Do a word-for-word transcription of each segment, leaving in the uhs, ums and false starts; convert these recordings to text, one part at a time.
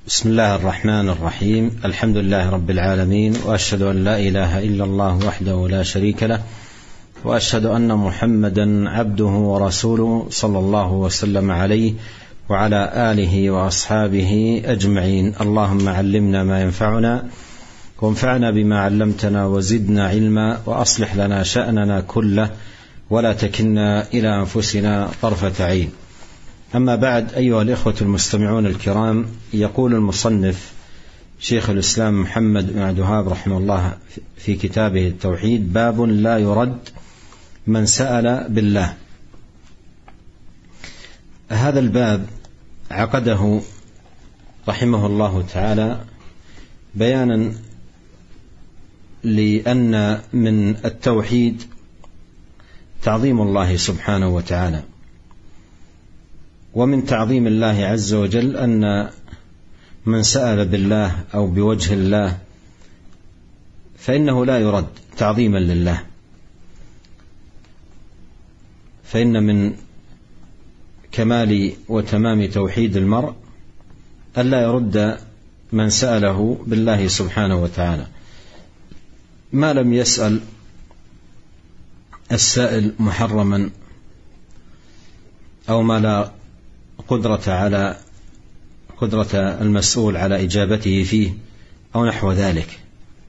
بسم الله الرحمن الرحيم. الحمد لله رب العالمين، وأشهد أن لا إله إلا الله وحده لا شريك له، وأشهد أن محمدا عبده ورسوله صلى الله وسلم عليه وعلى آله وأصحابه أجمعين. اللهم علمنا ما ينفعنا وانفعنا بما علمتنا وزدنا علما، وأصلح لنا شأننا كله ولا تكلنا إلى أنفسنا طرفة عين. أما بعد، أيها الإخوة المستمعون الكرام، يقول المصنف شيخ الإسلام محمد بن عبد الوهاب رحمه الله في كتابه التوحيد: باب لا يرد من سأل بالله. هذا الباب عقده رحمه الله تعالى بيانا لأن من التوحيد تعظيم الله سبحانه وتعالى، ومن تعظيم الله عز وجل أن من سأل بالله أو بوجه الله فإنه لا يرد تعظيما لله، فإن من كمال وتمام توحيد المرء ألا يرد من سأله بالله سبحانه وتعالى، ما لم يسأل السائل محرما أو ما لا قدرة على قدرة المسؤول على إجابته فيه أو نحو ذلك،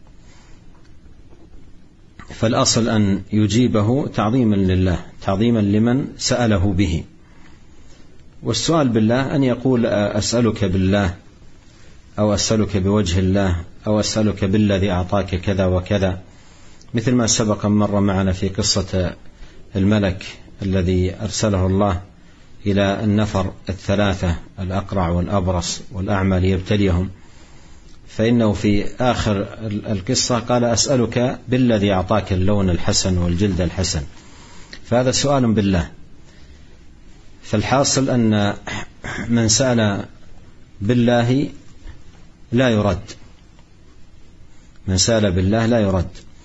فالأصل أن يجيبه تعظيما لله، تعظيما لمن سأله به. والسؤال بالله أن يقول: أسألك بالله، أو أسألك بوجه الله، أو أسألك بالذي أعطاك كذا وكذا، مثل ما سبق مر معنا في قصة الملك الذي أرسله الله إلى النفر الثلاثة الأقرع والأبرص والأعمى ليبتليهم، فإنه في آخر القصة قال: أسألك بالذي أعطاك اللون الحسن والجلد الحسن، فهذا سؤال بالله. فالحاصل أن من سأل بالله لا يرد، من سأل بالله لا يرد.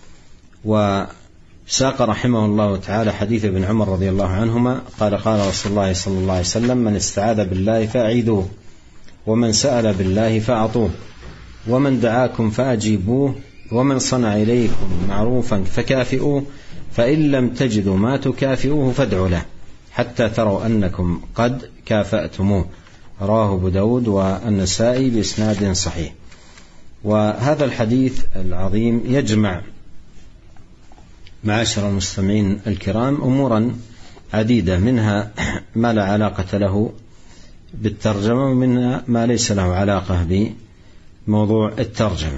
وساق رحمه الله تعالى حديث ابن عمر رضي الله عنهما قال: قال رسول الله صلى الله عليه وسلم: من استعاذ بالله فأعيذوه، ومن سأل بالله فأعطوه، ومن دعاكم فأجيبوه، ومن صنع إليكم معروفا فكافئوه، فإن لم تجدوا ما تكافئوه فادعوا له حتى تروا أنكم قد كافأتموه. رواه أبو داود والنسائي بإسناد صحيح. وهذا الحديث العظيم يجمع معاشر المستمعين الكرام أمورا عديدة، منها ما لا علاقة له بالترجمة، ومنها ما ليس له علاقة بموضوع الترجمة،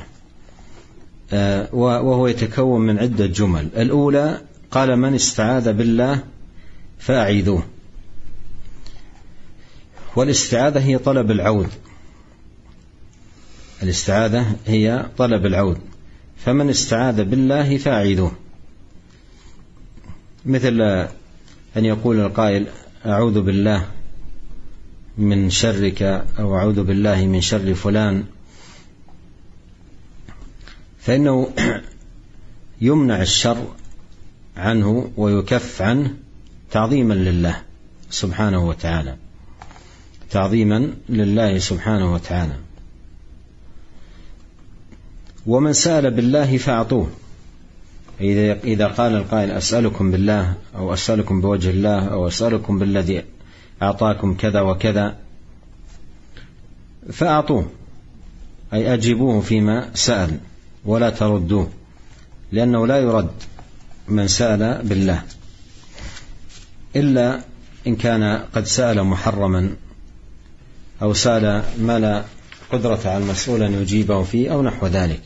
وهو يتكون من عدة جمل. الأولى قال: من استعاذ بالله فأعيذوه، والاستعاذة هي طلب العوذ، الاستعاذة هي طلب العوذ، فمن استعاذ بالله فأعيذوه، مثل أن يقول القائل: أعوذ بالله من شرك، أو أعوذ بالله من شر فلان، فإنه يمنع الشر عنه ويكف عنه تعظيما لله سبحانه وتعالى، تعظيما لله سبحانه وتعالى. ومن سأل بالله فأعطوه، إذا قال القائل: أسألكم بالله، أو أسألكم بوجه الله، أو أسألكم بالذي أعطاكم كذا وكذا، فأعطوه، أي أجيبوه فيما سأل ولا تردوه، لأنه لا يرد من سأل بالله إلا إن كان قد سأل محرما، أو سأل ما لا قدرة على المسؤول أن يجيبه فيه أو نحو ذلك.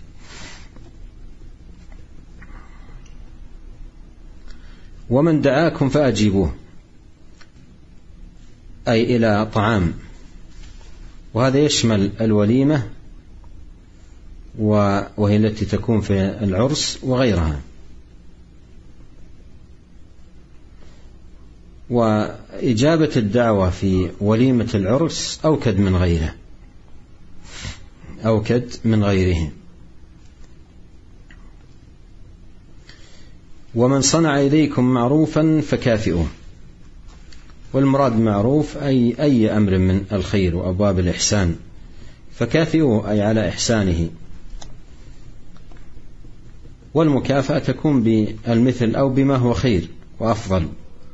ومن دعاكم فأجيبوه، أي إلى طعام، وهذا يشمل الوليمة وهي التي تكون في العرس وغيرها. وإجابة الدعوة في وليمة العرس أوكد من غيره، أوكد من غيره. ومن صنع إليكم معروفا فكافئوه، والمراد معروف أي أي أمر من الخير وأبواب الإحسان، فكافئوه أي على إحسانه. والمكافأة تكون بالمثل أو بما هو خير وأفضل.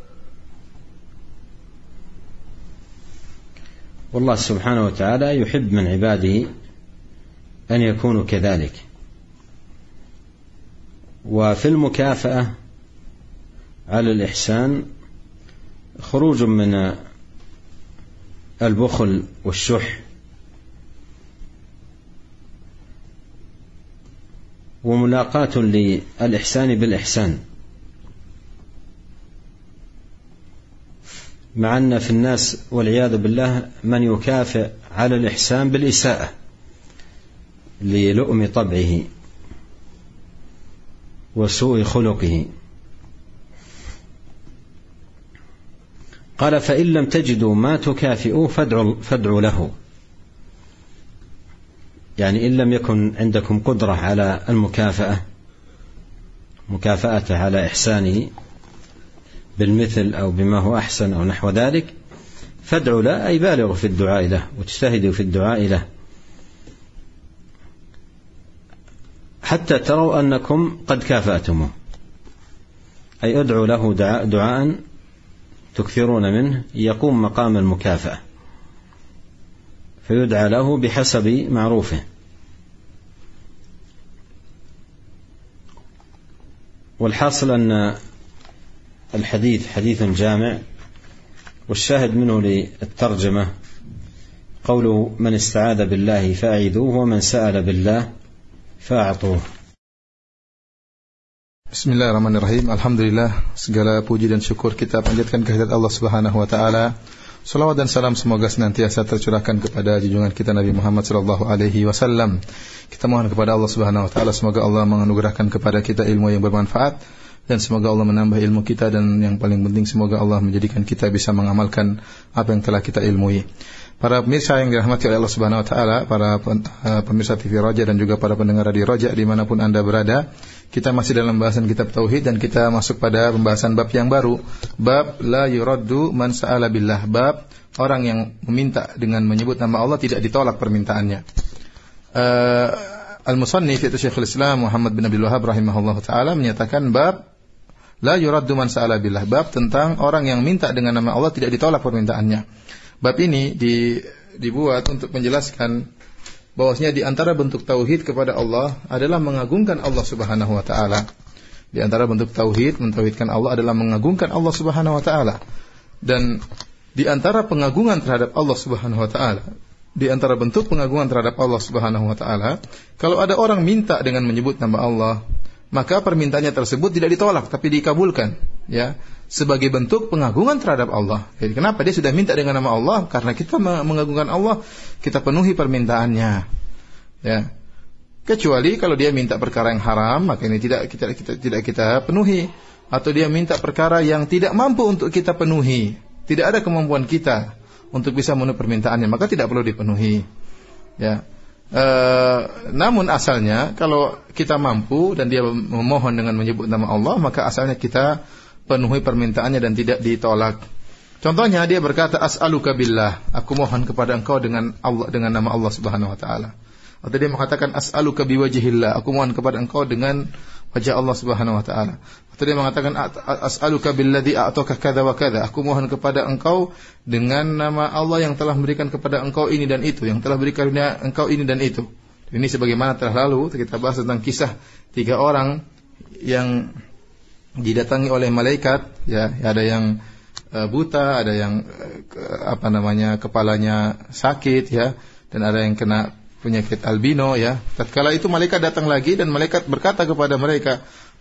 والله سبحانه وتعالى يحب من عباده أن يكونوا كذلك. وفي المكافأة على الإحسان خروج من البخل والشح، وملاقاة للإحسان بالإحسان، مع أن في الناس والعياذ بالله من يكافئ على الإحسان بالإساءة للؤم طبعه وسوء خلقه. قال: فإن لم تجدوا ما تكافئوه فادعوا, فادعوا له. يعني إن لم يكن عندكم قدرة على المكافأة مكافأته على إحسانه بالمثل أو بما هو أحسن أو نحو ذلك، فادعوا له، أي بالغوا في الدعاء له واجتهدوا في الدعاء له حتى تروا أنكم قد كافأتموه. أي ادعوا له دعاء, دعاء تكثرون منه يقوم مقام المكافأة، فيدعى له بحسب معروفه. والحاصل أن الحديث حديث جامع، والشاهد منه للترجمة قوله: من استعاذ بالله فأعيذوه ومن سأل بالله فأعطوه. Bismillahirrahmanirrahim. Alhamdulillah, segala puji dan syukur kita panjatkan kehadirat Allah Subhanahu wa taala. Salawat dan salam semoga senantiasa tercurahkan kepada junjungan kita Nabi Muhammad sallallahu alaihi wasallam. Kita mohon kepada Allah Subhanahu wa taala semoga Allah menganugerahkan kepada kita ilmu yang bermanfaat, dan semoga Allah menambah ilmu kita, dan yang paling penting semoga Allah menjadikan kita bisa mengamalkan apa yang telah kita ilmui. Para pemirsa yang dirahmati oleh Allah Subhanahu wa taala, para pemirsa T V Raja dan juga para pendengar radio Raja dimanapun Anda berada, kita masih dalam pembahasan kitab tauhid, dan kita masuk pada pembahasan bab yang baru, bab la yuraddu man sa'ala billah, bab orang yang meminta dengan menyebut nama Allah tidak ditolak permintaannya. Uh, Al-Musannif yaitu Syekhul Islam Muhammad bin Abdul Wahhab rahimahullahu taala menyatakan bab la yuraddu man sa'ala billah, bab tentang orang yang minta dengan nama Allah tidak ditolak permintaannya. Bab ini di, dibuat untuk menjelaskan bahwasanya di antara bentuk tauhid kepada Allah adalah mengagungkan Allah Subhanahu wa taala. Di antara bentuk tauhid, mentauhidkan Allah adalah mengagungkan Allah Subhanahu wa taala. Dan di antara pengagungan terhadap Allah Subhanahu wa taala, di antara bentuk pengagungan terhadap Allah Subhanahu wa taala, kalau ada orang minta dengan menyebut nama Allah, maka permintaannya tersebut tidak ditolak tapi dikabulkan, ya, sebagai bentuk pengagungan terhadap Allah. Jadi kenapa dia sudah minta dengan nama Allah? Karena kita mengagungkan Allah, kita penuhi permintaannya, ya. Kecuali kalau dia minta perkara yang haram, maka ini tidak kita, kita tidak kita penuhi. Atau dia minta perkara yang tidak mampu untuk kita penuhi, tidak ada kemampuan kita untuk bisa memenuhi permintaannya, maka tidak perlu dipenuhi, ya. E, namun asalnya kalau kita mampu dan dia memohon dengan menyebut nama Allah, maka asalnya kita penuhi permintaannya dan tidak ditolak. Contohnya dia berkata as'aluka billah, aku mohon kepada engkau dengan Allah, dengan nama Allah Subhanahu wa taala. Atau dia mengatakan as'aluka biwajhillah, aku mohon kepada engkau dengan wajah Allah Subhanahu wa taala. Atau dia mengatakan as'aluka billadzi a'taka kadza wa kadza, aku mohon kepada engkau dengan nama Allah yang telah memberikan kepada engkau ini dan itu, yang telah berikan engkau ini dan itu. Ini sebagaimana telah lalu kita bahas tentang kisah tiga orang yang didatangi oleh malaikat, ya, ada yang uh, buta, ada yang uh, apa namanya kepalanya sakit, ya, dan ada yang kena penyakit albino, ya. Tatkala itu malaikat datang lagi dan malaikat berkata kepada mereka,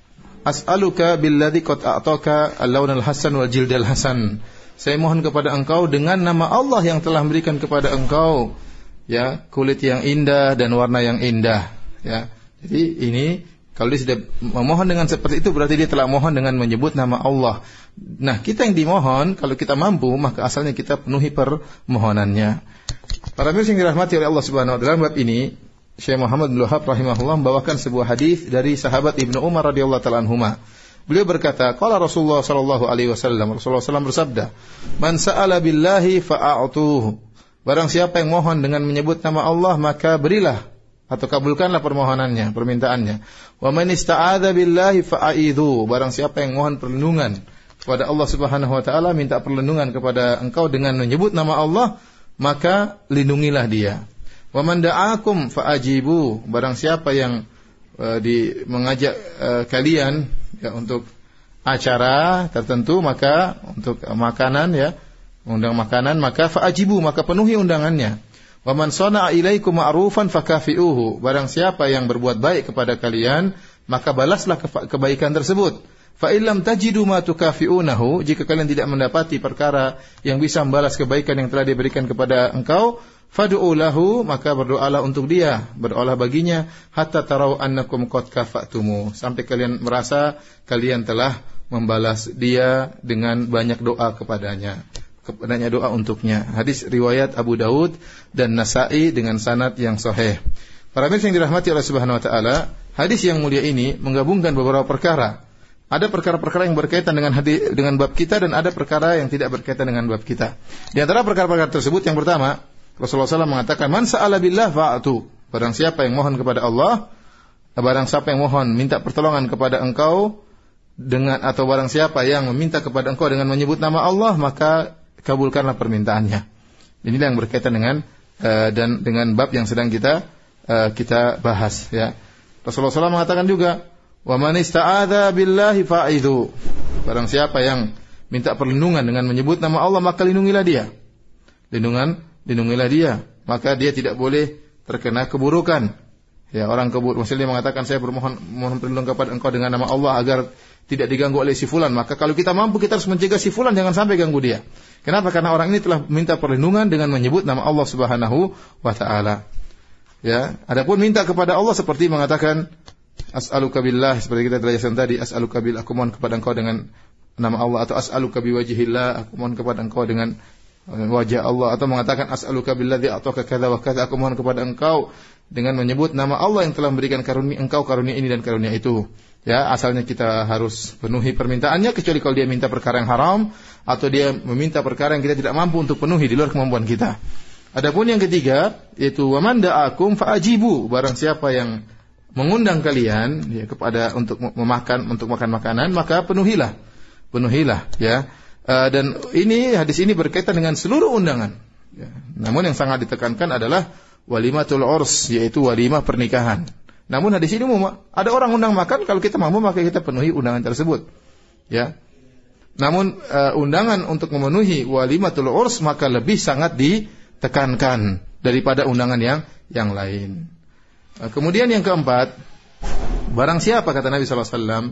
as'aluka billadzi qad a'taka al-lawnal hasan wal jildal hasan. Saya mohon kepada engkau dengan nama Allah yang telah memberikan kepada engkau, ya, kulit yang indah dan warna yang indah, ya. Jadi ini kalau dia sudah memohon dengan seperti itu, berarti dia telah mohon dengan menyebut nama Allah. Nah, kita yang dimohon, kalau kita mampu, maka asalnya kita penuhi permohonannya. Para pemirsa yang dirahmati oleh Allah Subhanahu wa taala, dalam bab ini Syekh Muhammad bin Wahhab rahimahullah membawakan sebuah hadis dari sahabat Ibnu Umar radhiyallahu taala anhuma. Beliau berkata, qala Rasulullah sallallahu alaihi wasallam, Rasulullah sallallahu alaihi wasallam bersabda, "Man sa'ala billahi fa'atuhu." barang siapa yang mohon dengan menyebut nama Allah, maka berilah atau kabulkanlah permohonannya, permintaannya. Wa man ista'adza billahi fa'idhu, barang siapa yang mohon perlindungan kepada Allah Subhanahu wa taala, minta perlindungan kepada engkau dengan menyebut nama Allah, maka lindungilah dia. Wa man da'akum fa'ajibu, barang siapa yang uh, di mengajak uh, kalian ya untuk acara tertentu, maka untuk makanan ya, undang makanan, maka fa'ajibu, maka penuhi undangannya. Wa man sana'a ilaikum ma'rufan fakafi'uhu, barang siapa yang berbuat baik kepada kalian, maka balaslah kebaikan tersebut. Fa illam tajidu ma tukafi'unahu, jika kalian tidak mendapati perkara yang bisa membalas kebaikan yang telah diberikan kepada engkau, fad'u lahu, maka berdoalah untuk dia, berdoalah baginya, hatta tarau annakum qad kafa'tumu, sampai kalian merasa kalian telah membalas dia dengan banyak doa kepadanya. kepadanya doa untuknya. Hadis riwayat Abu Daud dan Nasa'i dengan sanad yang sahih. Para pemirsa yang dirahmati Allah Subhanahu wa taala, hadis yang mulia ini menggabungkan beberapa perkara. Ada perkara-perkara yang berkaitan dengan hadis dengan bab kita, dan ada perkara yang tidak berkaitan dengan bab kita. Di antara perkara-perkara tersebut, yang pertama, Rasulullah shallallahu alaihi wasallam mengatakan, "Man sa'ala billah fa'atu." Barang siapa yang mohon kepada Allah, barang siapa yang mohon minta pertolongan kepada engkau dengan, atau barang siapa yang meminta kepada engkau dengan menyebut nama Allah, maka kabulkanlah permintaannya. Inilah yang berkaitan dengan uh, dan dengan bab yang sedang kita uh, kita bahas ya. Rasulullah shallallahu alaihi wasallam mengatakan juga, "Wa man ista'adza billahi fa'idhu." Barang siapa yang minta perlindungan dengan menyebut nama Allah, maka lindungilah dia. Lindungan, lindungilah dia, maka dia tidak boleh terkena keburukan. Ya, orang kebur, maksudnya mengatakan, saya bermohon mohon perlindungan kepada engkau dengan nama Allah agar tidak diganggu oleh si fulan, maka kalau kita mampu, kita harus mencegah si fulan jangan sampai ganggu dia. Kenapa? Karena orang ini telah minta perlindungan dengan menyebut nama Allah Subhanahu wa taala. Ya, adapun minta kepada Allah seperti mengatakan as'aluka billah, seperti kita telah jelaskan tadi, as'aluka billah, aku mohon kepada engkau dengan nama Allah, atau as'aluka biwajhillah, aku mohon kepada engkau dengan wajah Allah, atau mengatakan as'aluka billadzi a'taka kadza wa kadza, aku mohon kepada engkau dengan menyebut nama Allah yang telah memberikan karunia engkau, karunia ini dan karunia itu. Ya, asalnya kita harus penuhi permintaannya, kecuali kalau dia minta perkara yang haram atau dia meminta perkara yang kita tidak mampu untuk penuhi di luar kemampuan kita. Adapun yang ketiga, yaitu wa man da'akum fa'ajibu, barang siapa yang mengundang kalian ya, kepada untuk memakan, untuk makan makanan, maka penuhilah. Penuhilah ya. Uh, dan ini hadis ini berkaitan dengan seluruh undangan. Ya. Namun yang sangat ditekankan adalah walimatul urs, yaitu walimah pernikahan. Namun hadis ini ada orang undang makan, kalau kita mampu maka kita penuhi undangan tersebut. Ya. Namun uh, undangan untuk memenuhi walimatul urs maka lebih sangat ditekankan daripada undangan yang yang lain. Uh, kemudian yang keempat, barang siapa, kata Nabi sallallahu alaihi wasallam,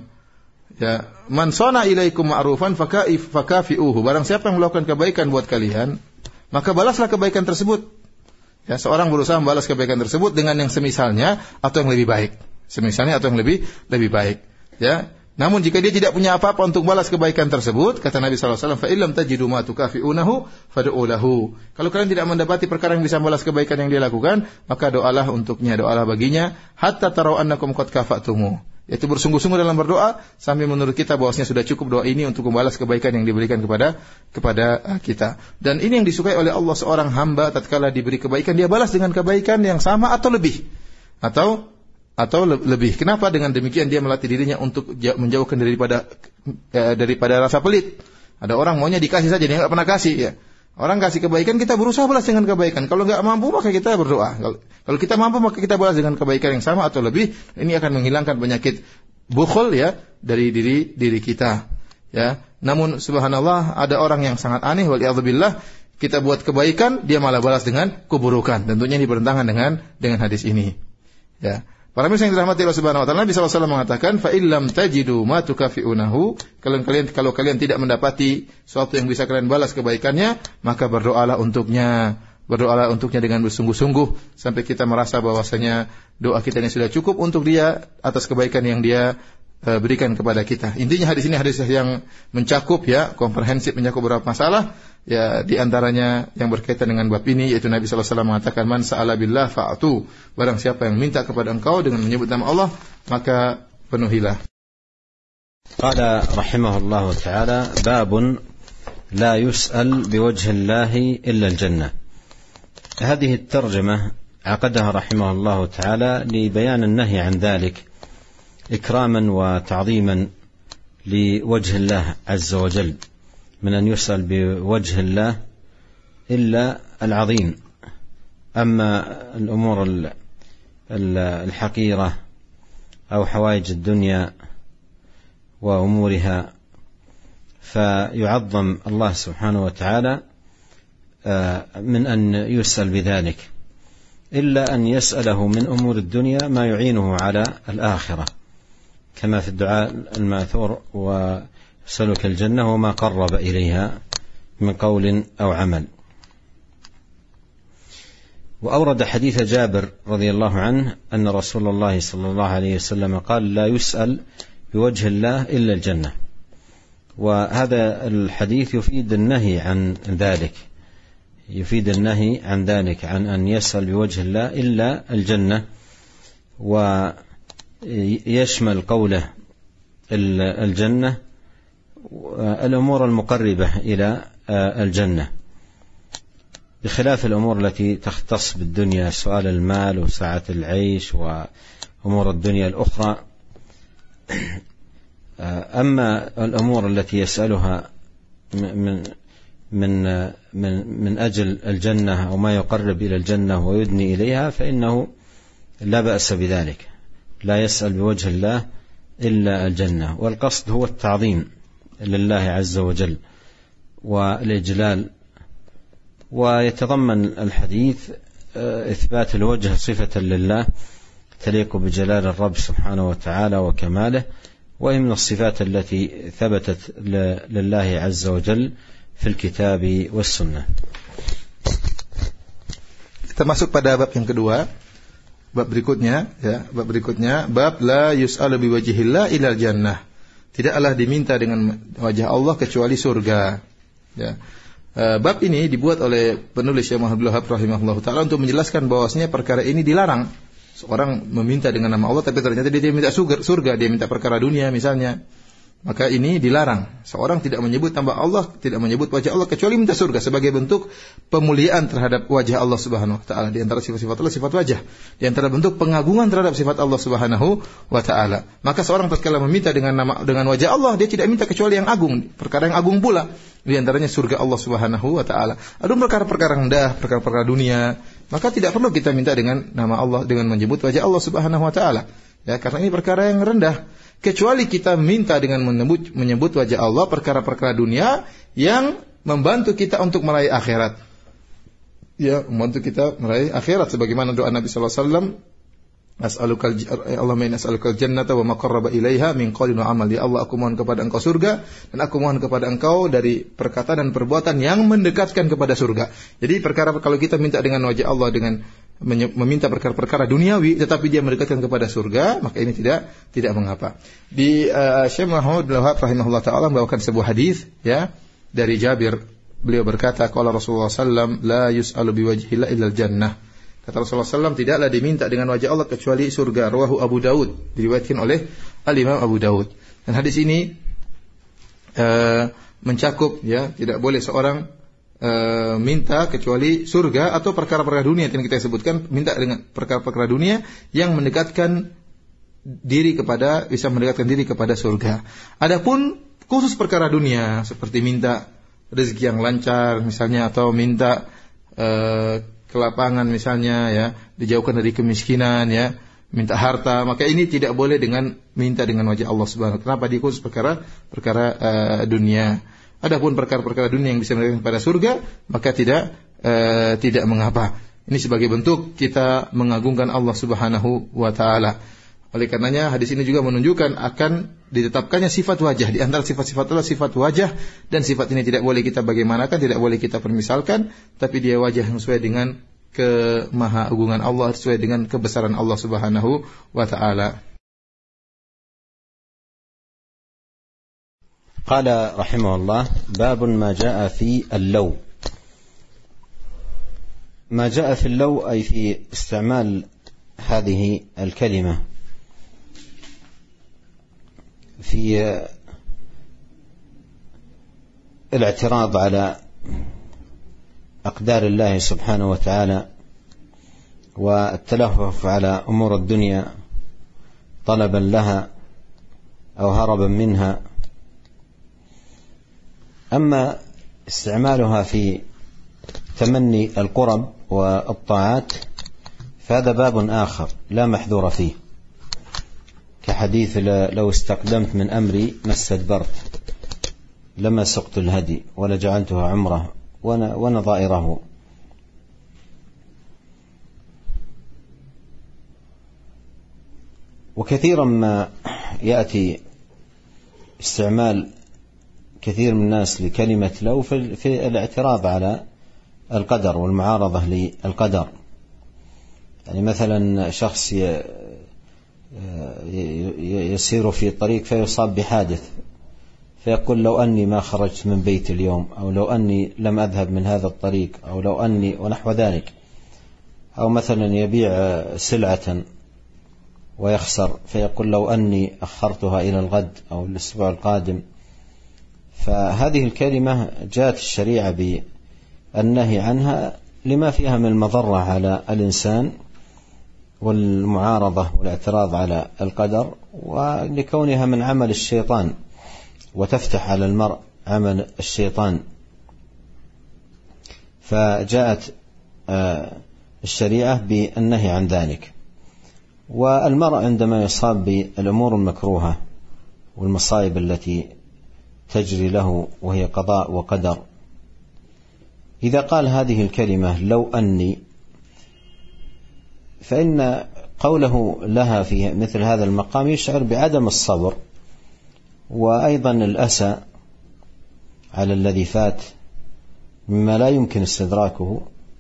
ya, man sana ilaikum ma'rufan fakaif fakafi'uhu, barang siapa yang melakukan kebaikan buat kalian, maka balaslah kebaikan tersebut. Ya, seorang berusaha membalas kebaikan tersebut dengan yang semisalnya atau yang lebih baik. Semisalnya atau yang lebih lebih baik. Ya. Namun jika dia tidak punya apa-apa untuk balas kebaikan tersebut, kata Nabi sallallahu alaihi wasallam, fa illam tajidu ma tukafi'unahu fad'u lahu. Kalau kalian tidak mendapati perkara yang bisa membalas kebaikan yang dia lakukan, maka doalah untuknya, doalah baginya, hatta tarau annakum qad kafa'tumu. Yaitu bersungguh-sungguh dalam berdoa sampai menurut kita bahwasanya sudah cukup doa ini untuk membalas kebaikan yang diberikan kepada kepada kita. Dan ini yang disukai oleh Allah, seorang hamba tatkala diberi kebaikan dia balas dengan kebaikan yang sama atau lebih. Atau atau lebih. Kenapa? Dengan demikian dia melatih dirinya untuk menjauhkan daripada eh, daripada rasa pelit. Ada orang maunya dikasih saja, dia enggak pernah kasih ya. Orang kasih kebaikan, kita berusaha balas dengan kebaikan. Kalau enggak mampu, maka kita berdoa. Kalau kita mampu, maka kita balas dengan kebaikan yang sama atau lebih. Ini akan menghilangkan penyakit bukhul ya dari diri diri kita. Ya. Namun subhanallah, ada orang yang sangat aneh, waliyadzubillah, kita buat kebaikan, dia malah balas dengan keburukan. Tentunya ini bertentangan dengan dengan hadis ini. Ya. Para pemirsa yang dirahmati Allah Subhanahu wa taala, Nabi sallallahu alaihi wasallam mengatakan, "Fa illam tajidu ma tukafi'unahu." Kalau kalian kalau kalian tidak mendapati sesuatu yang bisa kalian balas kebaikannya, maka berdoalah untuknya. Berdoalah untuknya dengan bersungguh-sungguh sampai kita merasa bahwasanya doa kita ini sudah cukup untuk dia atas kebaikan yang dia uh, berikan kepada kita. Intinya hadis ini hadis yang mencakup ya, komprehensif, mencakup beberapa masalah. Ya, di antaranya yang berkaitan dengan bab ini, yaitu Nabi sallallahu alaihi wasallam mengatakan, man sa'ala billah fa'atu, barang siapa yang minta kepada engkau dengan menyebut nama Allah, maka penuhilah. Qala rahimahullahu ta'ala, babun la yus'al biwajhi Allah illa al-jannah. هذه الترجمة عقدها رحمه الله تعالى لبيان النهي عن ذلك إكراما وتعظيما لوجه الله عز وجل، من أن يسأل بوجه الله إلا العظيم. أما الأمور الحقيرة أو حوائج الدنيا وأمورها فيعظم الله سبحانه وتعالى من أن يسأل بذلك، إلا أن يسأله من أمور الدنيا ما يعينه على الآخرة، كما في الدعاء الماثور ويسألك الجنة وما قرب إليها من قول أو عمل. وأورد حديث جابر رضي الله عنه أن رسول الله صلى الله عليه وسلم قال: لا يسأل بوجه الله إلا الجنة. وهذا الحديث يفيد النهي عن ذلك، يفيد النهي عن ذلك، عن أن يسأل بوجه الله إلا الجنة، ويشمل قوله الجنة الأمور المقربة إلى الجنة، بخلاف الأمور التي تختص بالدنيا، سؤال المال وسعة العيش وأمور الدنيا الأخرى. أما الأمور التي يسألها من من من من أجل الجنة أو ما يقرب إلى الجنة ويدني إليها فإنه لا بأس بذلك، لا يسأل بوجه الله إلا الجنة. والقصد هو التعظيم لله عز وجل والإجلال. ويتضمن الحديث إثبات الوجه صفة لله تليق بجلال الرب سبحانه وتعالى وكماله، وهي من الصفات التي ثبتت لله عز وجل في الكتاب والسنة. Kita masuk pada bab yang kedua, bab berikutnya, ya, bab berikutnya, bab la yus'alu biwajhillah ilal jannah. Tidaklah diminta dengan wajah Allah kecuali surga. Ya. Uh, bab ini dibuat oleh penulis Syekh Muhammad Abdul Wahhab rahimahullah taala untuk menjelaskan bahwasanya perkara ini dilarang. Seorang meminta dengan nama Allah tapi ternyata dia minta surga, surga, dia minta perkara dunia misalnya. Maka ini dilarang. Seorang tidak menyebut nama Allah, tidak menyebut wajah Allah kecuali minta surga sebagai bentuk pemuliaan terhadap wajah Allah Subhanahu wa taala. Di antara sifat-sifat Allah sifat wajah. Di antara bentuk pengagungan terhadap sifat Allah Subhanahu wa taala. Maka seorang tatkala meminta dengan nama dengan wajah Allah, dia tidak minta kecuali yang agung, perkara yang agung pula. Di antaranya surga Allah Subhanahu wa taala. Ada perkara-perkara rendah, perkara-perkara dunia, maka tidak perlu kita minta dengan nama Allah, dengan menyebut wajah Allah Subhanahu wa taala. Ya, karena ini perkara yang rendah. Kecuali kita minta dengan menyebut, menyebut wajah Allah perkara-perkara dunia yang membantu kita untuk meraih akhirat. Ya, membantu kita meraih akhirat sebagaimana doa Nabi sallallahu alaihi wasallam, as'alukal Allahumma inni as'alukal jannata wa ma qarraba ilaiha min qaulin wa amal. Ya Allah, aku mohon kepada Engkau surga dan aku mohon kepada Engkau dari perkataan dan perbuatan yang mendekatkan kepada surga. Jadi perkara kalau kita minta dengan wajah Allah dengan meminta perkara-perkara duniawi tetapi dia mendekatkan kepada surga, maka ini tidak tidak mengapa. Di uh, Syekh Muhammad Abdul Wahhab rahimahullah taala membawakan sebuah hadis, ya, dari Jabir. Beliau berkata, qala Rasulullah sallallahu alaihi wasallam la yus'alu biwajhillah illal jannah. Kata Rasulullah sallallahu alaihi wasallam, tidaklah diminta dengan wajah Allah kecuali surga. Rawahu Abu Daud, diriwayatkan oleh Al-Imam Abu Daud. Dan hadis ini uh, mencakup, ya, tidak boleh seorang Uh, minta kecuali surga atau perkara-perkara dunia yang kita sebutkan, minta dengan perkara-perkara dunia yang mendekatkan diri kepada, bisa mendekatkan diri kepada surga. Adapun khusus perkara dunia seperti minta rezeki yang lancar misalnya, atau minta uh, kelapangan misalnya, ya, dijauhkan dari kemiskinan, ya, minta harta, maka ini tidak boleh dengan minta dengan wajah Allah Subhanahu wa taala. Kenapa? Di khusus perkara perkara uh, dunia. Adapun perkara-perkara dunia yang bisa mendekatkan kepada surga, maka tidak uh, tidak mengapa. Ini sebagai bentuk kita mengagungkan Allah Subhanahu wa taala. Oleh karenanya hadis ini juga menunjukkan akan ditetapkannya sifat wajah. Di antara sifat-sifat Allah sifat wajah, dan sifat ini tidak boleh kita bagaimanakan, tidak boleh kita permisalkan, tapi dia wajah yang sesuai dengan kemahaagungan Allah, sesuai dengan kebesaran Allah Subhanahu wa taala. قال رحمه الله باب ما جاء في اللو. ما جاء في اللو أي في استعمال هذه الكلمة في الاعتراض على أقدار الله سبحانه وتعالى والتلهف على أمور الدنيا طلبا لها أو هربا منها. أما استعمالها في تمني القرب والطاعات فهذا باب آخر لا محذور فيه، كحديث لو استقدمت من أمري ما استدبرت لما سقت الهدي ولا جعلتها عمره ونظائره. وكثيرا ما يأتي استعمال كثير من الناس لكلمة لو في الاعتراض على القدر والمعارضة للقدر. يعني مثلا شخص يسير في طريق فيصاب بحادث فيقول لو أني ما خرجت من بيت اليوم، أو لو أني لم أذهب من هذا الطريق، أو لو أني ونحو ذلك. أو مثلا يبيع سلعة ويخسر فيقول لو أني أخرتها إلى الغد أو الأسبوع القادم. فهذه الكلمة جاءت الشريعة بالنهي عنها لما فيها من المضرة على الإنسان والمعارضة والاعتراض على القدر، ولكونها من عمل الشيطان وتفتح على المرء عمل الشيطان. فجاءت الشريعة بالنهي عن ذلك. والمرء عندما يصاب بالأمور المكروهة والمصائب التي تجري له وهي قضاء وقدر، إذا قال هذه الكلمة لو أني، فإن قوله لها في مثل هذا المقام يشعر بعدم الصبر وأيضا الأسى على الذي فات مما لا يمكن استدراكه،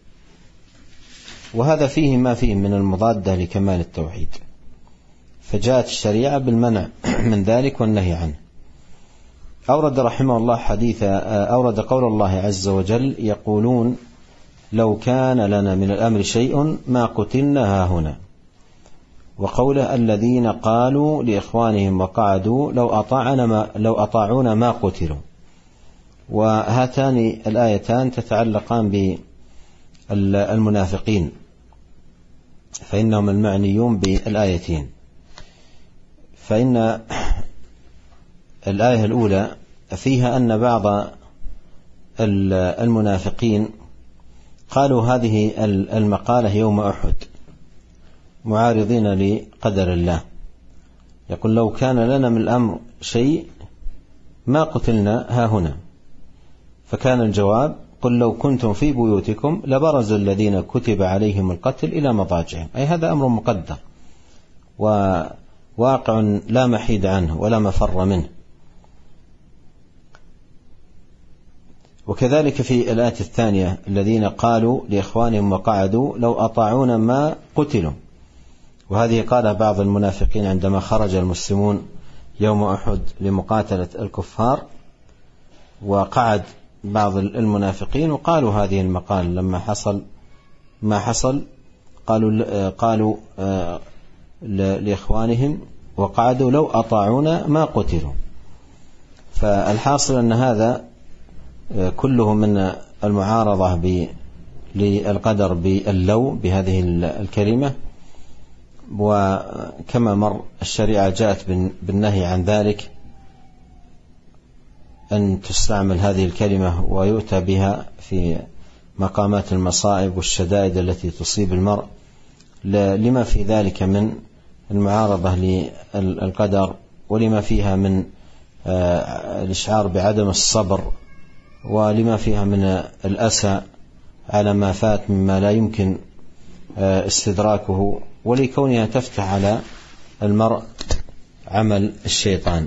وهذا فيه ما فيه من المضادة لكمال التوحيد. فجاءت الشريعة بالمنع من ذلك والنهي عنه. أورد رحمه الله حديث أورد قول الله عز وجل يقولون لو كان لنا من الأمر شيء ما قتلنا هاهنا، وقوله الذين قالوا لإخوانهم وقعدوا لو أطاعنا ما لو أطاعونا ما قتلوا. وهاتان الآيتان تتعلقان بالمنافقين فإنهم المعنيون بالآيتين. فإن الآية الأولى فيها أن بعض المنافقين قالوا هذه المقالة يوم أحد معارضين لقدر الله، يقول لو كان لنا من الأمر شيء ما قتلنا ها هنا. فكان الجواب قل لو كنتم في بيوتكم لبرزوا الذين كتب عليهم القتل إلى مضاجعهم، أي هذا أمر مقدر وواقع لا محيد عنه ولا مفر منه. وكذلك في الآية الثانية الذين قالوا لإخوانهم وقعدوا لو أطاعونا ما قتلوا، وهذه قالها بعض المنافقين عندما خرج المسلمون يوم أحد لمقاتلة الكفار، وقعد بعض المنافقين وقالوا هذه المقال لما حصل ما حصل، قالوا قالوا لإخوانهم وقعدوا لو أطاعونا ما قتلوا. فالحاصل أن هذا كله من المعارضة للقدر باللو بهذه الكلمة. وكما مر الشريعة جاءت بالنهي عن ذلك، أن تستعمل هذه الكلمة ويؤتى بها في مقامات المصائب والشدائد التي تصيب المرء، لما في ذلك من المعارضة للقدر ولما فيها من الإشعار بعدم الصبر ولما فيها من الأسى على ما فات مما لا يمكن استدراكه، ولكونها تفتح على المرء عمل الشيطان.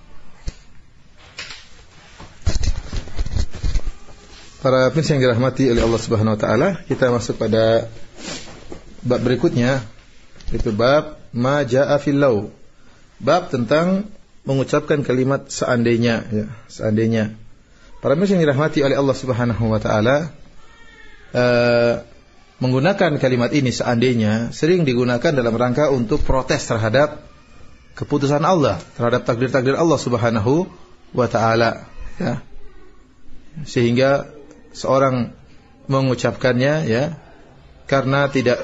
Para pemirsa yang dirahmati oleh Allah Subhanahu wa taala, kita masuk pada bab berikutnya, itu bab ma jaa fil law. Bab tentang mengucapkan kalimat seandainya, ya, seandainya. Para pemirsa yang dirahmati oleh Allah Subhanahu wa taala, uh, menggunakan kalimat ini seandainya sering digunakan dalam rangka untuk protes terhadap keputusan Allah, terhadap takdir-takdir Allah Subhanahu wa taala, ya. Sehingga seorang mengucapkannya ya karena tidak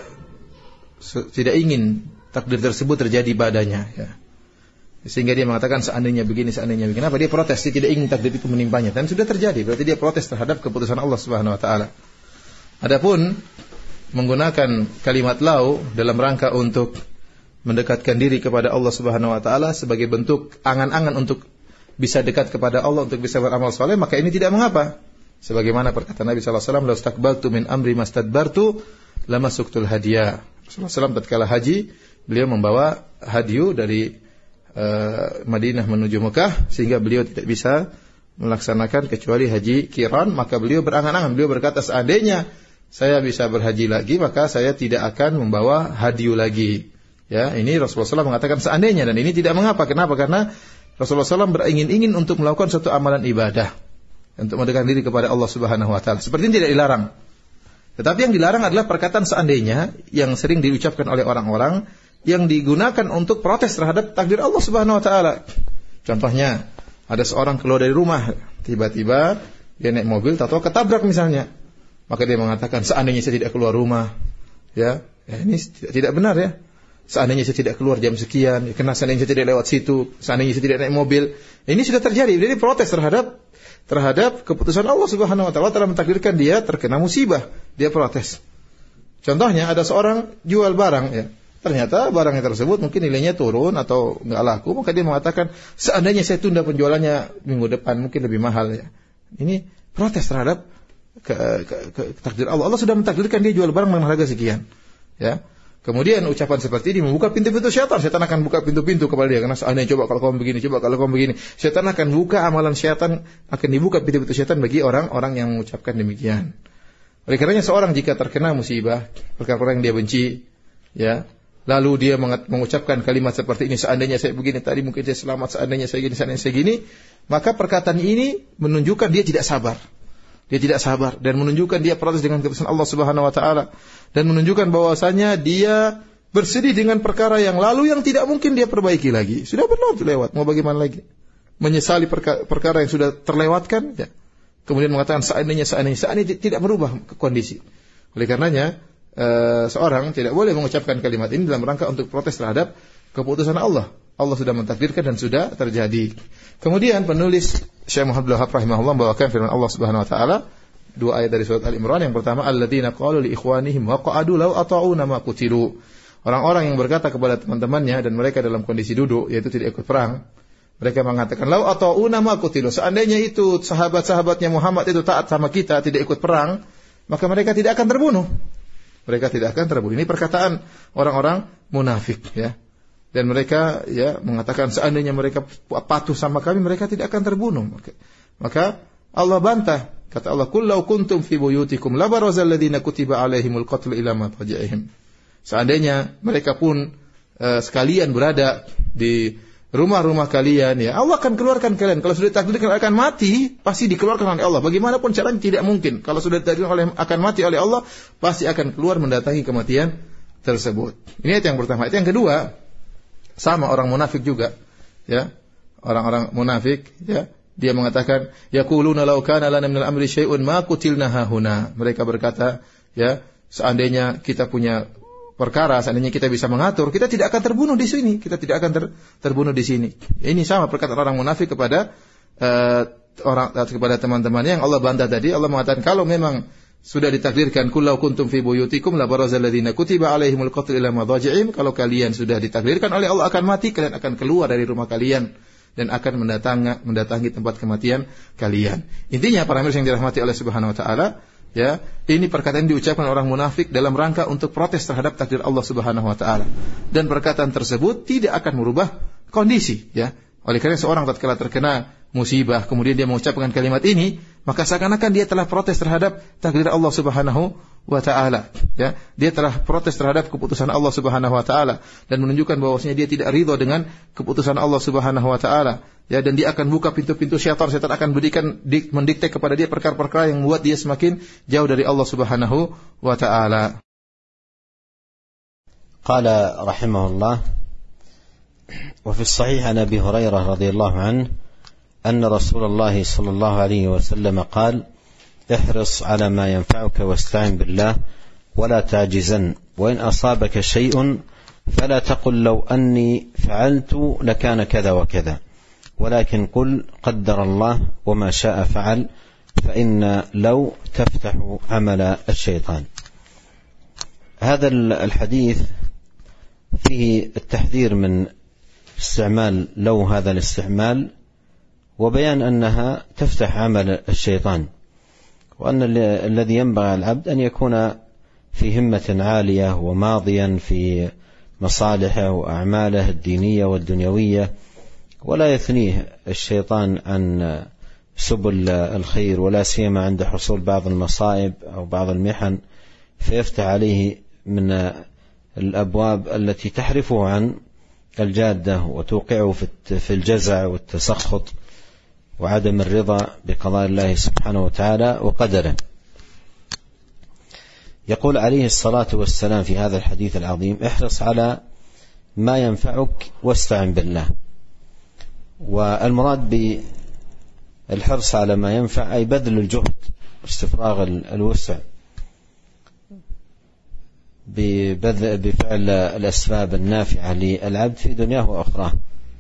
tidak ingin takdir tersebut terjadi padanya ya. Sehingga dia mengatakan seandainya begini, seandainya begini. Kenapa dia protes? Dia tidak ingin takdir itu menimpanya dan sudah terjadi. Berarti dia protes terhadap keputusan Allah Subhanahu wa taala. Adapun menggunakan kalimat lau dalam rangka untuk mendekatkan diri kepada Allah Subhanahu wa taala sebagai bentuk angan-angan untuk bisa dekat kepada Allah, untuk bisa beramal saleh, maka ini tidak mengapa. Sebagaimana perkataan Nabi sallallahu alaihi wasallam, "La istaqbaltu min amri mastadbartu lamasuktul hadiya." Rasulullah sallallahu alaihi wasallam tatkala haji, beliau membawa hadiyu dari uh, Madinah menuju Mekah sehingga beliau tidak bisa melaksanakan kecuali haji qiran, maka beliau berangan-angan, beliau berkata seandainya saya bisa berhaji lagi, maka saya tidak akan membawa hadiyu lagi. Ya, ini Rasulullah sallallahu alaihi wasallam mengatakan seandainya, dan ini tidak mengapa. Kenapa? Karena Rasulullah sallallahu alaihi wasallam beringin-ingin untuk melakukan suatu amalan ibadah untuk mendekatkan diri kepada Allah Subhanahu wa taala. Seperti ini tidak dilarang. Tetapi yang dilarang adalah perkataan seandainya yang sering diucapkan oleh orang-orang yang digunakan untuk protes terhadap takdir Allah Subhanahu wa taala. Contohnya, ada seorang keluar dari rumah, tiba-tiba dia naik mobil atau ketabrak misalnya. Maka dia mengatakan seandainya saya tidak keluar rumah, ya, ya ini tidak, tidak benar ya. Seandainya saya tidak keluar jam sekian, ya, karena seandainya saya tidak lewat situ, seandainya saya tidak naik mobil. Ini sudah terjadi. Jadi protes terhadap terhadap keputusan Allah Subhanahu wa taala telah mentakdirkan dia terkena musibah. Dia protes. Contohnya ada seorang jual barang ya. Ternyata barangnya tersebut mungkin nilainya turun atau enggak laku, maka dia mengatakan seandainya saya tunda penjualannya minggu depan mungkin lebih mahal ya. Ini protes terhadap ke, ke, ke takdir Allah. Allah sudah mentakdirkan dia jual barang dengan harga sekian. Ya. Kemudian ucapan seperti ini membuka pintu-pintu syaitan. Syaitan akan buka pintu-pintu kepada dia. Karena seandainya coba kalau kamu begini, coba kalau kamu begini. Syaitan akan buka amalan syaitan, akan dibuka pintu-pintu syaitan bagi orang-orang yang mengucapkan demikian. Oleh karenanya seorang jika terkena musibah, perkara yang dia benci, ya, lalu dia mengucapkan kalimat seperti ini, seandainya saya begini tadi mungkin saya selamat, seandainya saya gini, seandainya saya gini, maka perkataan ini menunjukkan dia tidak sabar. Dia tidak sabar dan menunjukkan dia protes dengan keputusan Allah Subhanahu wa taala dan menunjukkan bahwasanya dia bersedih dengan perkara yang lalu yang tidak mungkin dia perbaiki lagi. Sudah benar lewat, mau bagaimana lagi? Menyesali perkara, perkara yang sudah terlewatkan, ya. Kemudian mengatakan seandainya seandainya seandainya tidak berubah kondisi. Oleh karenanya e, seorang tidak boleh mengucapkan kalimat ini dalam rangka untuk protes terhadap keputusan Allah. Allah sudah mentakdirkan dan sudah terjadi. Kemudian penulis Syekh Muhammad Abdul Wahhab rahimahullah membawakan firman Allah Subhanahu wa taala, dua ayat dari surat Al-Imran. Yang pertama, alladzina qalu li ikhwanihim wa qa'adu law ata'una ma qutilu. Orang-orang yang berkata kepada teman-temannya dan mereka dalam kondisi duduk, yaitu tidak ikut perang, mereka mengatakan law ata'una ma qutilu. Seandainya itu sahabat-sahabatnya Muhammad itu taat sama kita, tidak ikut perang, maka mereka tidak akan terbunuh. Mereka tidak akan terbunuh. Ini perkataan orang-orang munafik, ya. Dan mereka ya mengatakan seandainya mereka patuh sama kami, mereka tidak akan terbunuh. Maka, maka Allah bantah. Kata Allah, "Qul law kuntum fi buyutikum labarazal ladzina kutiba alaihimul qatl ila madajihim." Seandainya mereka pun uh, sekalian berada di rumah-rumah kalian, ya Allah akan keluarkan kalian. Kalau sudah ditakdirkan akan mati, pasti dikeluarkan oleh Allah. Bagaimanapun caranya tidak mungkin. Kalau sudah ditakdirkan oleh akan mati oleh Allah, pasti akan keluar mendatangi kematian tersebut. Ini ayat yang pertama. Ayat yang kedua, sama orang munafik juga, ya. Orang-orang munafik, ya, dia mengatakan, yaquluna law kana lana minal amri syai'un ma qutilna hahuna. Mereka berkata, ya, seandainya kita punya perkara, seandainya kita bisa mengatur, kita tidak akan terbunuh di sini, kita tidak akan ter, terbunuh di sini. Ini sama perkataan orang munafik kepada uh, orang kepada teman-temannya yang Allah bantah tadi. Allah mengatakan kalau memang sudah ditakdirkan kullau kuntum fi buyutikum la barazal ladzina kutiba alaihimul qatl ila madajihim, kalau kalian sudah ditakdirkan oleh Allah akan mati, kalian akan keluar dari rumah kalian dan akan mendatangi mendatangi tempat kematian kalian. Intinya para mirsa yang dirahmati oleh Subhanahu wa taala, ya, ini perkataan diucapkan orang munafik dalam rangka untuk protes terhadap takdir Allah Subhanahu wa taala. Dan perkataan tersebut tidak akan merubah kondisi, ya. Oleh karena seorang tatkala terkena musibah kemudian dia mengucapkan kalimat ini, maka seakan-akan dia telah protes terhadap takdir Allah Subhanahu wa taala, ya. Dia telah protes terhadap keputusan Allah Subhanahu wa taala dan menunjukkan bahwasanya dia tidak ridha dengan keputusan Allah Subhanahu wa taala, ya, dan dia akan buka pintu-pintu syaitan. Syaitan akan berikan dik, mendikte kepada dia perkara-perkara yang membuat dia semakin jauh dari Allah Subhanahu wa taala. Qala rahimahullah, وفي الصحيح عن أبي هريرة رضي الله عنه أن رسول الله صلى الله عليه وسلم قال احرص على ما ينفعك واستعن بالله ولا تعجزن، وإن أصابك شيء فلا تقل لو أني فعلت لكان كذا وكذا، ولكن قل قدر الله وما شاء فعل، فإن لو تفتح عمل الشيطان. هذا الحديث فيه التحذير من استعمال لو هذا الاستعمال، وبيان أنها تفتح عمل الشيطان، وأن الذي ينبغي العبد أن يكون في همة عالية وماضيا في مصالحه وأعماله الدينية والدنيوية، ولا يثنيه الشيطان عن سبل الخير، ولا سيما عند حصول بعض المصائب أو بعض المحن، فيفتح عليه من الأبواب التي تحرفه عن الجادة وتوقعه في الجزع والتسخط وعدم الرضا بقضاء الله سبحانه وتعالى وقدره. يقول عليه الصلاة والسلام في هذا الحديث العظيم: احرص على ما ينفعك واستعن بالله. والمراد بالحرص على ما ينفع أي بذل الجهد واستفراغ الوسع بفعل الأسباب النافعة للعبد في دنياه وأخراه.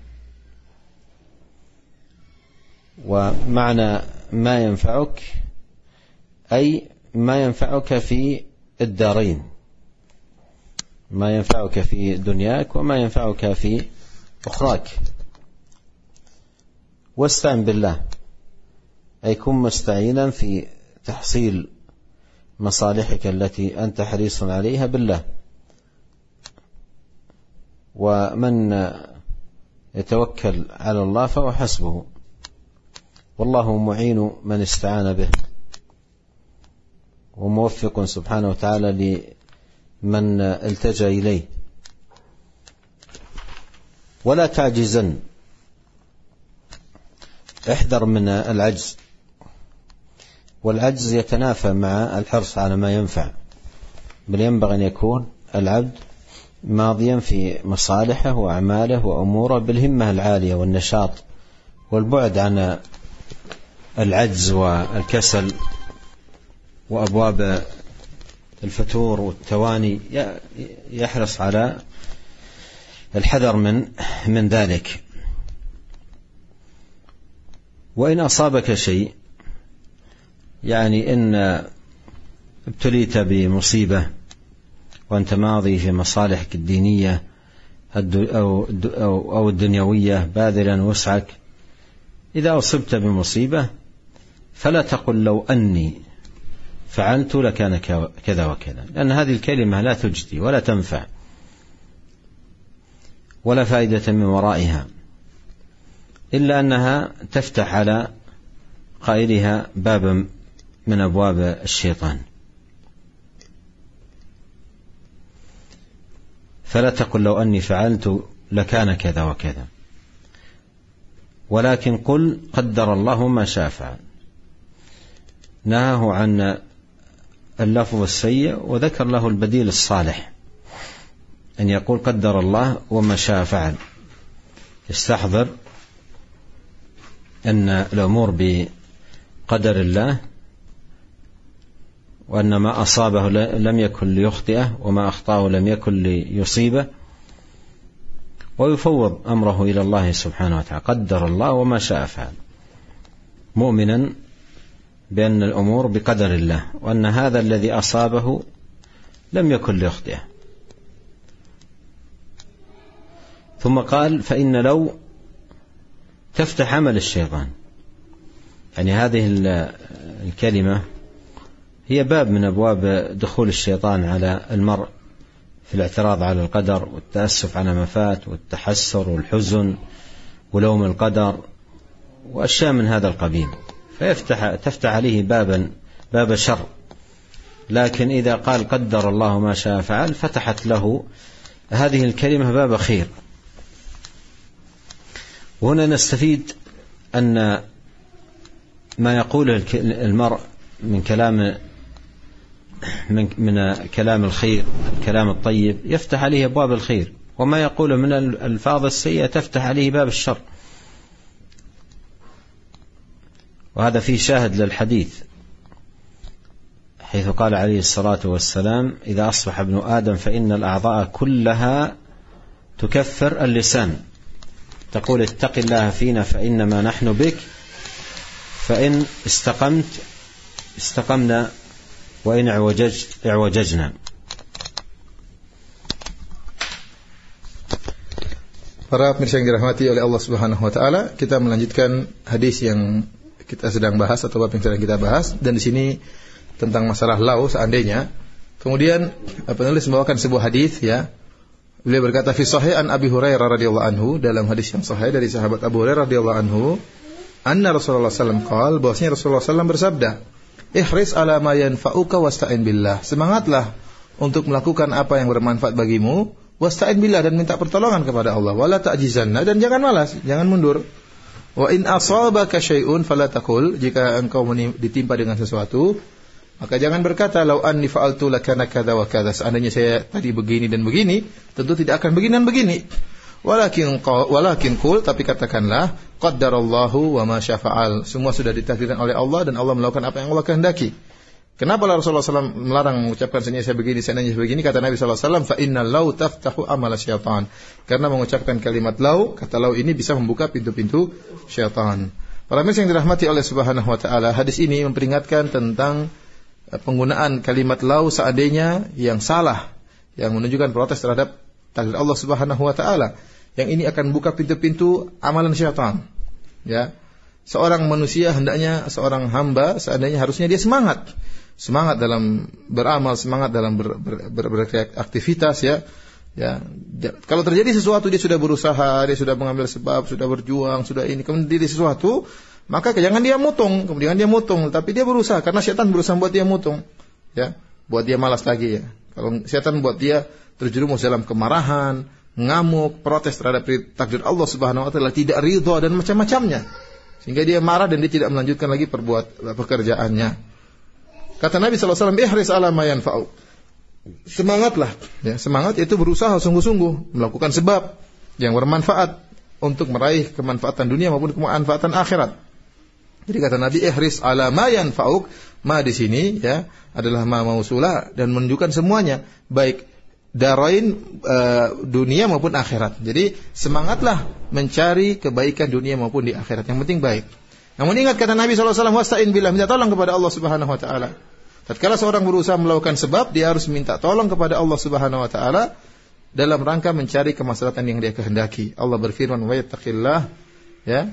ومعنى ما ينفعك أي ما ينفعك في الدارين، ما ينفعك في دنياك وما ينفعك في أخراك. واستعن بالله أي كن مستعينا في تحصيل مصالحك التي أنت حريص عليها بالله، ومن يتوكل على الله فهو حسبه، والله معين من استعان به، وموفق سبحانه وتعالى لمن التجأ إليه. ولا تعجزن، احذر من العجز، والعجز يتنافى مع الحرص على ما ينفع، بل ينبغي أن يكون العبد ماضيا في مصالحه وأعماله وأموره بالهمة العالية والنشاط والبعد عن العجز والكسل وأبواب الفتور والتواني. يحرص على الحذر من من ذلك. وإن أصابك شيء، يعني إن ابتليت بمصيبة وأنت ماضي في مصالحك الدينية أو الدنيوية باذلا وسعك، إذا أصبت بمصيبة فلا تقل لو أني فعلت لكان كذا وكذا، لأن هذه الكلمة لا تجدي ولا تنفع ولا فائدة من ورائها، إلا أنها تفتح على قائلها بابا من أبواب الشيطان. فلا تقل لو أني فعلت لكان كذا وكذا، ولكن قل قدر الله ما شاء فعل. نهاه عن اللفظ السيء وذكر له البديل الصالح، أن يقول قدر الله وما شاء فعل، يستحضر أن الأمور بقدر الله، وأن ما أصابه لم يكن ليخطئه وما أخطأه لم يكن ليصيبه، ويفوض أمره إلى الله سبحانه وتعالى. قدر الله وما شاء فعل، مؤمنا بأن الأمور بقدر الله، وأن هذا الذي أصابه لم يكن ليخطئه. ثم قال: فإن لو تفتح عمل الشيطان. يعني هذه الكلمة هي باب من أبواب دخول الشيطان على المرء في الاعتراض على القدر والتأسف على ما فات والتحسر والحزن ولوم القدر وأشياء من هذا القبيل، فيفتح تفتح عليه بابا باب شر. لكن إذا قال قدر الله ما شاء فعل، فتحت له هذه الكلمة باب خير. وهنا نستفيد أن ما يقوله المرء من كلام من, من كلام الخير، الكلام الطيب، يفتح عليه أبواب الخير، وما يقوله من الألفاظ السيئة تفتح عليه باب الشر. وهذا فيه شاهد للحديث حيث قال عليه الصلاة والسلام إذا أصبح ابن آدم فإن الأعضاء كلها تكفر اللسان، تقول اتق الله فينا فإنما نحن بك، فإن استقمت استقمنا وإن اعوججت اعوججنا. Para pemirsa yang dirahmati oleh Allah Subhanahu wa taala, kita melanjutkan hadis yang kita sedang bahas atau bab yang sedang kita bahas, dan di sini tentang masalah lau seandainya. Kemudian penulis membawakan sebuah hadis, ya. Beliau berkata fi sahih an Abi Hurairah radhiyallahu anhu, dalam hadis yang sahih dari sahabat Abu Hurairah radhiyallahu anhu, anna Rasulullah sallallahu alaihi wasallam qaal, bahwasanya Rasulullah sallallahu alaihi wasallam bersabda, ihris ala ma yanfa'uka wasta'in billah. Semangatlah untuk melakukan apa yang bermanfaat bagimu, wasta'in billah, dan minta pertolongan kepada Allah, wala ta'jizanna, dan jangan malas, jangan mundur. Wa in asabaka syai'un fala taqul, jika engkau ditimpa dengan sesuatu, maka jangan berkata lau anni fa'altu lakana kadza wa kadza, seandainya saya tadi begini dan begini, tentu tidak akan begini dan begini. Walakin walakin qul, tapi katakanlah qaddarallahu wa ma syafa'al, semua sudah ditakdirkan oleh Allah dan Allah melakukan apa yang Allah kehendaki. Kenapa Rasulullah sallallahu alaihi wasallam melarang mengucapkan seandainya saya begini, seandainya saya begini? Kata Nabi sallallahu alaihi wasallam, fa inna lau taftahu amal syaitan, karena mengucapkan kalimat lau, kata lau ini bisa membuka pintu-pintu syaitan. Para pemirsa yang dirahmati oleh Subhanahu wa taala, hadis ini memperingatkan tentang penggunaan kalimat lau seandainya yang salah, yang menunjukkan protes terhadap takdir Allah Subhanahu wa taala. Yang ini akan buka pintu-pintu amalan syaitan. Ya. Seorang manusia hendaknya, seorang hamba seandainya harusnya dia semangat. Semangat dalam beramal, semangat dalam ber, ber, ber, beraktivitas, ya. Ya. Kalau terjadi sesuatu, dia sudah berusaha, dia sudah mengambil sebab, sudah berjuang, sudah ini, kemudian terjadi sesuatu, maka jangan dia mutung, kemudian dia mutung, tapi dia berusaha, karena syaitan berusaha buat dia mutung, ya, buat dia malas lagi, ya. Kalau syaitan buat dia terjerumus dalam kemarahan, ngamuk, protes terhadap takdir Allah Subhanahu wa taala, tidak ridha dan macam-macamnya, sehingga dia marah dan dia tidak melanjutkan lagi perbuat pekerjaannya. Kata Nabi sallallahu alaihi wasallam, ihris ala ma yanfa'u. Semangatlah, ya, semangat itu berusaha sungguh-sungguh melakukan sebab yang bermanfaat untuk meraih kemanfaatan dunia maupun kemanfaatan akhirat. Jadi kata Nabi, ihris ala ma yanfa'uk, ma di sini, ya, adalah ma mausulah dan menunjukkan semuanya, baik darain, uh, dunia maupun akhirat. Jadi semangatlah mencari kebaikan dunia maupun di akhirat, yang penting baik. Namun ingat kata Nabi sallallahu alaihi wasallam, wasta'in billah, minta tolong kepada Allah Subhanahu wa taala. Tatkala seorang berusaha melakukan sebab, dia harus minta tolong kepada Allah Subhanahu wa taala dalam rangka mencari kemaslahatan yang dia kehendaki. Allah berfirman, wa yattaqillah, ya,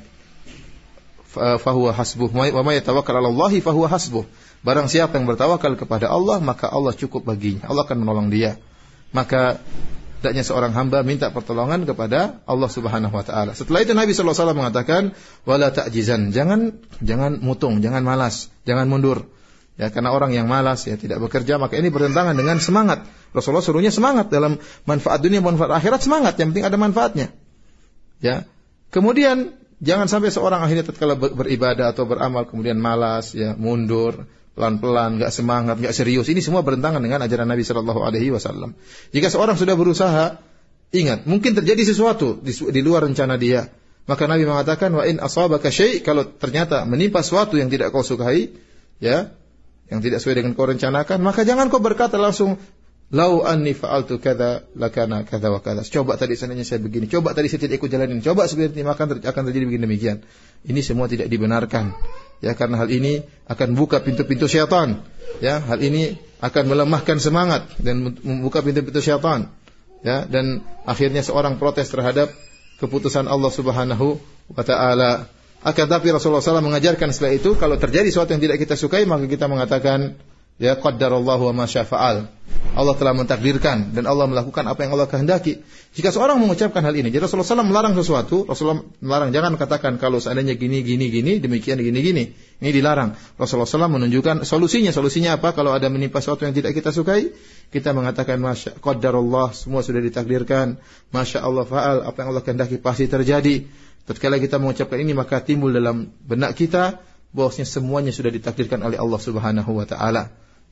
fa huwa hasbuh, wa may yatawakkal 'ala Allahi fa huwa hasbuh. Barang siapa yang bertawakal kepada Allah, maka Allah cukup baginya. Allah akan menolong dia. Maka hendaknya seorang hamba minta pertolongan kepada Allah Subhanahu wa taala. Setelah itu Nabi sallallahu alaihi wasallam mengatakan, wala ta'jizan, jangan jangan mutung, jangan malas, jangan mundur. Ya, karena orang yang malas, ya, tidak bekerja, maka ini bertentangan dengan semangat. Rasulullah suruhnya semangat dalam manfaat dunia, manfaat akhirat, semangat, yang penting ada manfaatnya. Ya. Kemudian jangan sampai seorang akhirnya tatkala beribadah atau beramal kemudian malas, ya, mundur, pelan-pelan, enggak semangat, enggak serius. Ini semua bertentangan dengan ajaran Nabi sallallahu alaihi wasallam. Jika seorang sudah berusaha, ingat, mungkin terjadi sesuatu di, di luar rencana dia. Maka Nabi mengatakan, wa in asabaka syai', kalau ternyata menimpa sesuatu yang tidak kau sukai, ya, yang tidak sesuai dengan kau rencanakan, maka jangan kau berkata langsung, lau anni fa'altu kadza lakana kadza wa kadza. Coba tadi seandainya saya begini, coba tadi saya tidak ikut jalanin, coba sebenarnya maka akan terjadi begini demikian. Ini semua tidak dibenarkan. Ya, karena hal ini akan buka pintu-pintu syaitan. Ya, hal ini akan melemahkan semangat dan membuka pintu-pintu syaitan. Ya, dan akhirnya seorang protes terhadap keputusan Allah Subhanahu wa taala. Akan tapi Rasulullah sallallahu alaihi wasallam mengajarkan setelah itu, kalau terjadi sesuatu yang tidak kita sukai, maka kita mengatakan, ya, qaddarallahu wa ma syafa'al. Allah telah mentakdirkan dan Allah melakukan apa yang Allah kehendaki. Jika seorang mengucapkan hal ini, jadi Rasulullah sallallahu alaihi wasallam melarang sesuatu, Rasulullah melarang, jangan katakan kalau seandainya gini gini gini, demikian gini gini. Ini dilarang. Rasulullah sallallahu alaihi wasallam menunjukkan solusinya. Solusinya apa? Kalau ada menimpa sesuatu yang tidak kita sukai, kita mengatakan masya qaddarallah, semua sudah ditakdirkan. Masya Allah fa'al, apa yang Allah kehendaki pasti terjadi. Tatkala kita mengucapkan ini, maka timbul dalam benak kita bahwasanya semuanya sudah ditakdirkan oleh Allah Subhanahu wa taala.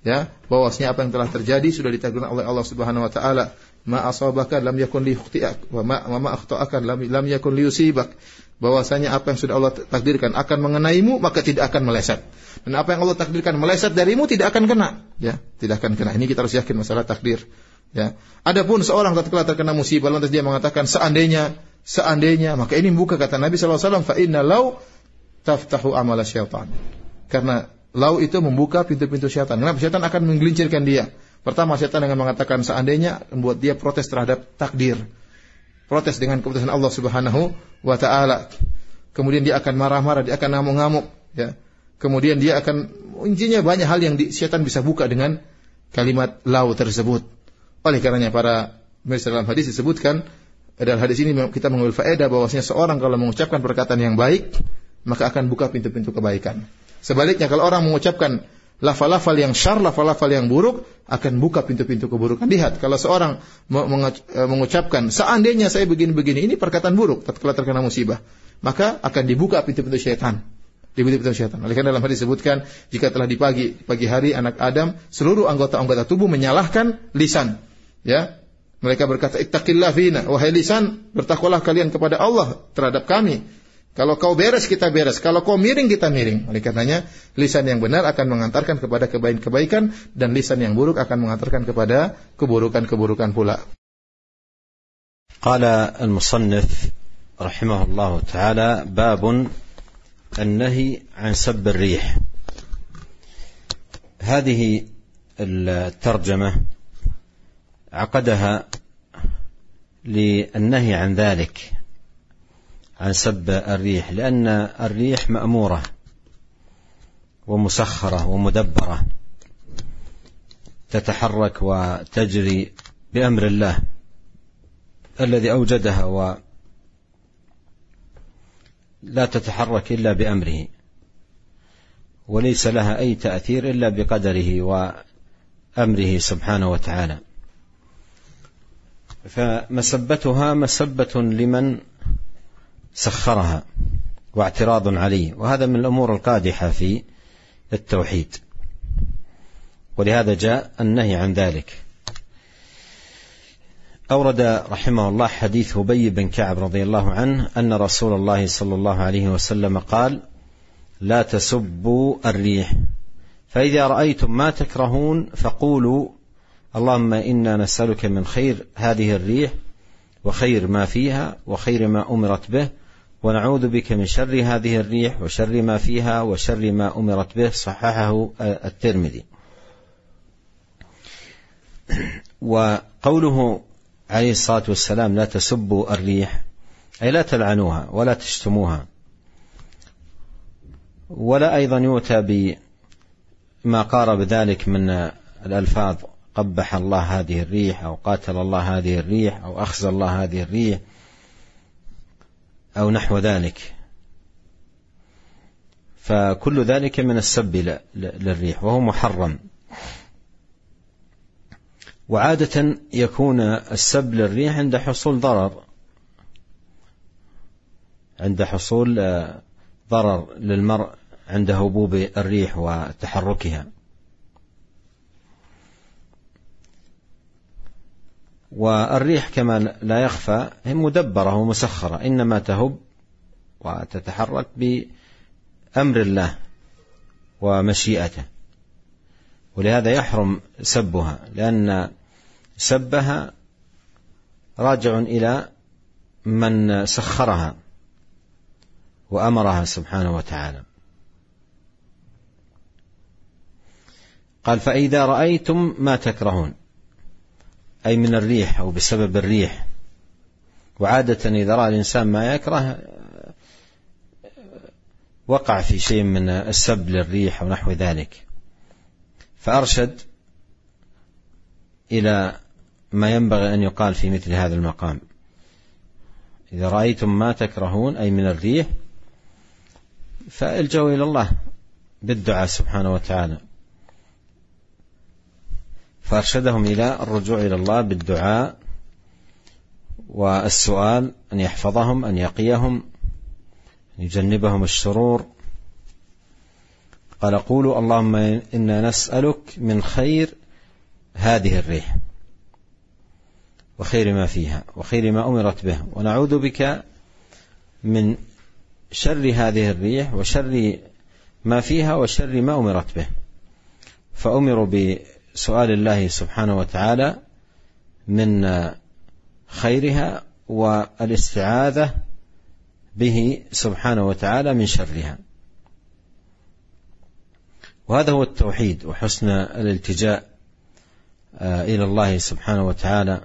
ya, bahwasanya apa yang telah terjadi sudah ditakdirkan oleh Allah Subhanahu wa taala. Ma asabaka lam yakun liyukhti'ak wa ma ma akhta'aka lam lam yakun liyusibak. Bahwasanya apa yang sudah Allah takdirkan akan mengenaimu maka tidak akan meleset. Dan apa yang Allah takdirkan meleset darimu tidak akan kena, ya, tidak akan kena. Ini kita harus yakin masalah takdir, ya. Adapun seorang tatkala terkena musibah lantas dia mengatakan seandainya, seandainya, maka ini membuka kata Nabi sallallahu alaihi wasallam fa inna law taftahu amala syaitan. Karena lau itu membuka pintu-pintu syaitan. Kenapa? Syaitan akan menggelincirkan dia. Pertama, syaitan dengan mengatakan seandainya, membuat dia protes terhadap takdir. Protes dengan keputusan Allah Subhanahu wa taala. Kemudian dia akan marah-marah, dia akan ngamuk-ngamuk, ya. Kemudian dia akan, intinya banyak hal yang di, syaitan bisa buka dengan kalimat lau tersebut. Oleh karenanya para pemirsa dalam hadis disebutkan, dalam hadis ini kita mengambil faedah bahwasanya seorang kalau mengucapkan perkataan yang baik, maka akan buka pintu-pintu kebaikan. Sebaliknya kalau orang mengucapkan lafal-lafal yang syarr, lafal-lafal yang buruk, akan buka pintu-pintu keburukan. Lihat, kalau seorang mengucapkan seandainya saya begini-begini, ini perkataan buruk tatkala terkena musibah, maka akan dibuka pintu-pintu syaitan. Pintu-pintu syaitan. Oleh karena dalam hadis disebutkan, jika telah di pagi pagi hari anak Adam, seluruh anggota-anggota tubuh menyalahkan lisan. Ya, mereka berkata, ittaqillah fina, wahai lisan, bertakwalah kalian kepada Allah terhadap kami. Kalau kau beres, kita beres. Kalau kau miring, kita miring. Oleh karenanya, lisan yang benar akan mengantarkan kepada kebaikan-kebaikan, dan lisan yang buruk akan mengantarkan kepada keburukan-keburukan pula. Qala al-musannif rahimahullahu ta'ala, babun النهي عن سب الريح. هذه الترجمة عقدها للنهي عن ذلك، عن سب الريح، لأن الريح مأمورة ومسخرة ومدبرة، تتحرك وتجري بأمر الله الذي أوجدها، ولا تتحرك إلا بأمره، وليس لها أي تأثير إلا بقدره وأمره سبحانه وتعالى. فمسبتها مسبة لمن سخرها واعتراض عليه، وهذا من الأمور القادحة في التوحيد، ولهذا جاء النهي عن ذلك. أورد رحمه الله حديث أبي بن كعب رضي الله عنه أن رسول الله صلى الله عليه وسلم قال: لا تسبوا الريح، فإذا رأيتم ما تكرهون فقولوا اللهم إنا نسألك من خير هذه الريح وخير ما فيها وخير ما أمرت به، ونعوذ بك من شر هذه الريح وشر ما فيها وشر ما أمرت به. صححه الترمذي. وقوله عليه الصلاة والسلام لا تسبوا الريح، أي لا تلعنوها ولا تشتموها، ولا أيضا يؤتى بما قارب ذلك من الألفاظ قبح الله هذه الريح، أو قاتل الله هذه الريح، أو أخزى الله هذه الريح، أو نحو ذلك. فكل ذلك من السب للريح، وهو محرم. وعادة يكون السب للريح عند حصول ضرر، عند حصول ضرر للمرء عند هبوب الريح وتحركها. والريح كما لا يخفى هي مدبرة ومسخرة، إنما تهب وتتحرك بأمر الله ومشيئته، ولهذا يحرم سبها، لأن سبها راجع إلى من سخرها وأمرها سبحانه وتعالى. قال: فإذا رأيتم ما تكرهون، أي من الريح أو بسبب الريح. وعادة إذا رأى الإنسان ما يكره وقع في شيء من السب للريح أو نحو ذلك، فأرشد إلى ما ينبغي أن يقال في مثل هذا المقام: إذا رأيتم ما تكرهون، أي من الريح، فالجوا إلى الله بالدعاء سبحانه وتعالى. فأرشدهم إلى الرجوع إلى الله بالدعاء والسؤال، أن يحفظهم، أن يقيهم، أن يجنبهم الشرور. قال قولوا اللهم إنا نسألك من خير هذه الريح وخير ما فيها وخير ما أمرت به، ونعوذ بك من شر هذه الريح وشر ما فيها وشر ما أمرت به. فأمروا بسؤال الله سبحانه وتعالى من خيرها والاستعاذة به سبحانه وتعالى من شرها. وهذا هو التوحيد وحسن الالتجاء إلى الله سبحانه وتعالى.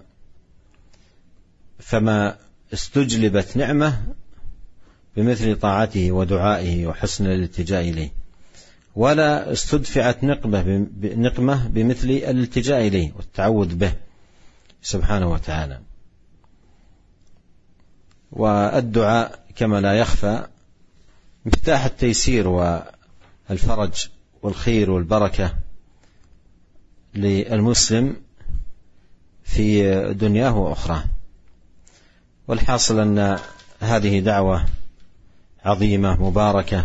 فما استجلبت نعمة بمثل طاعته ودعائه وحسن الالتجاء إليه، ولا استدفعت نقمة نقمة بمثل الالتجاء إليه والتعوذ به سبحانه وتعالى. والدعاء كما لا يخفى مفتاح التيسير والفرج والخير والبركة للمسلم في دنياه وأخراه. والحاصل أن هذه دعوة عظيمة مباركة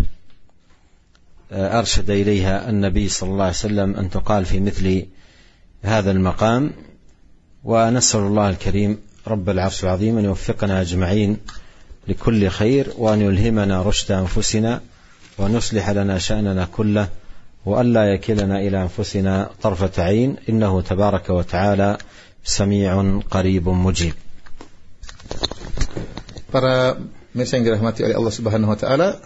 أرشد إليها النبي صلى الله عليه وسلم أن تقال في مثل هذا المقام. ونسأل الله الكريم رب العرش العظيم أن يوفقنا أجمعين لكل خير، وأن يلهمنا رشد أنفسنا، وأن يصلح لنا شأننا كله، وأن لا يكلنا إلى أنفسنا طرفة عين، إنه تبارك وتعالى سميع قريب مجيب. Para pemirsa yang dirahmati oleh Allah Subhanahu wa taala,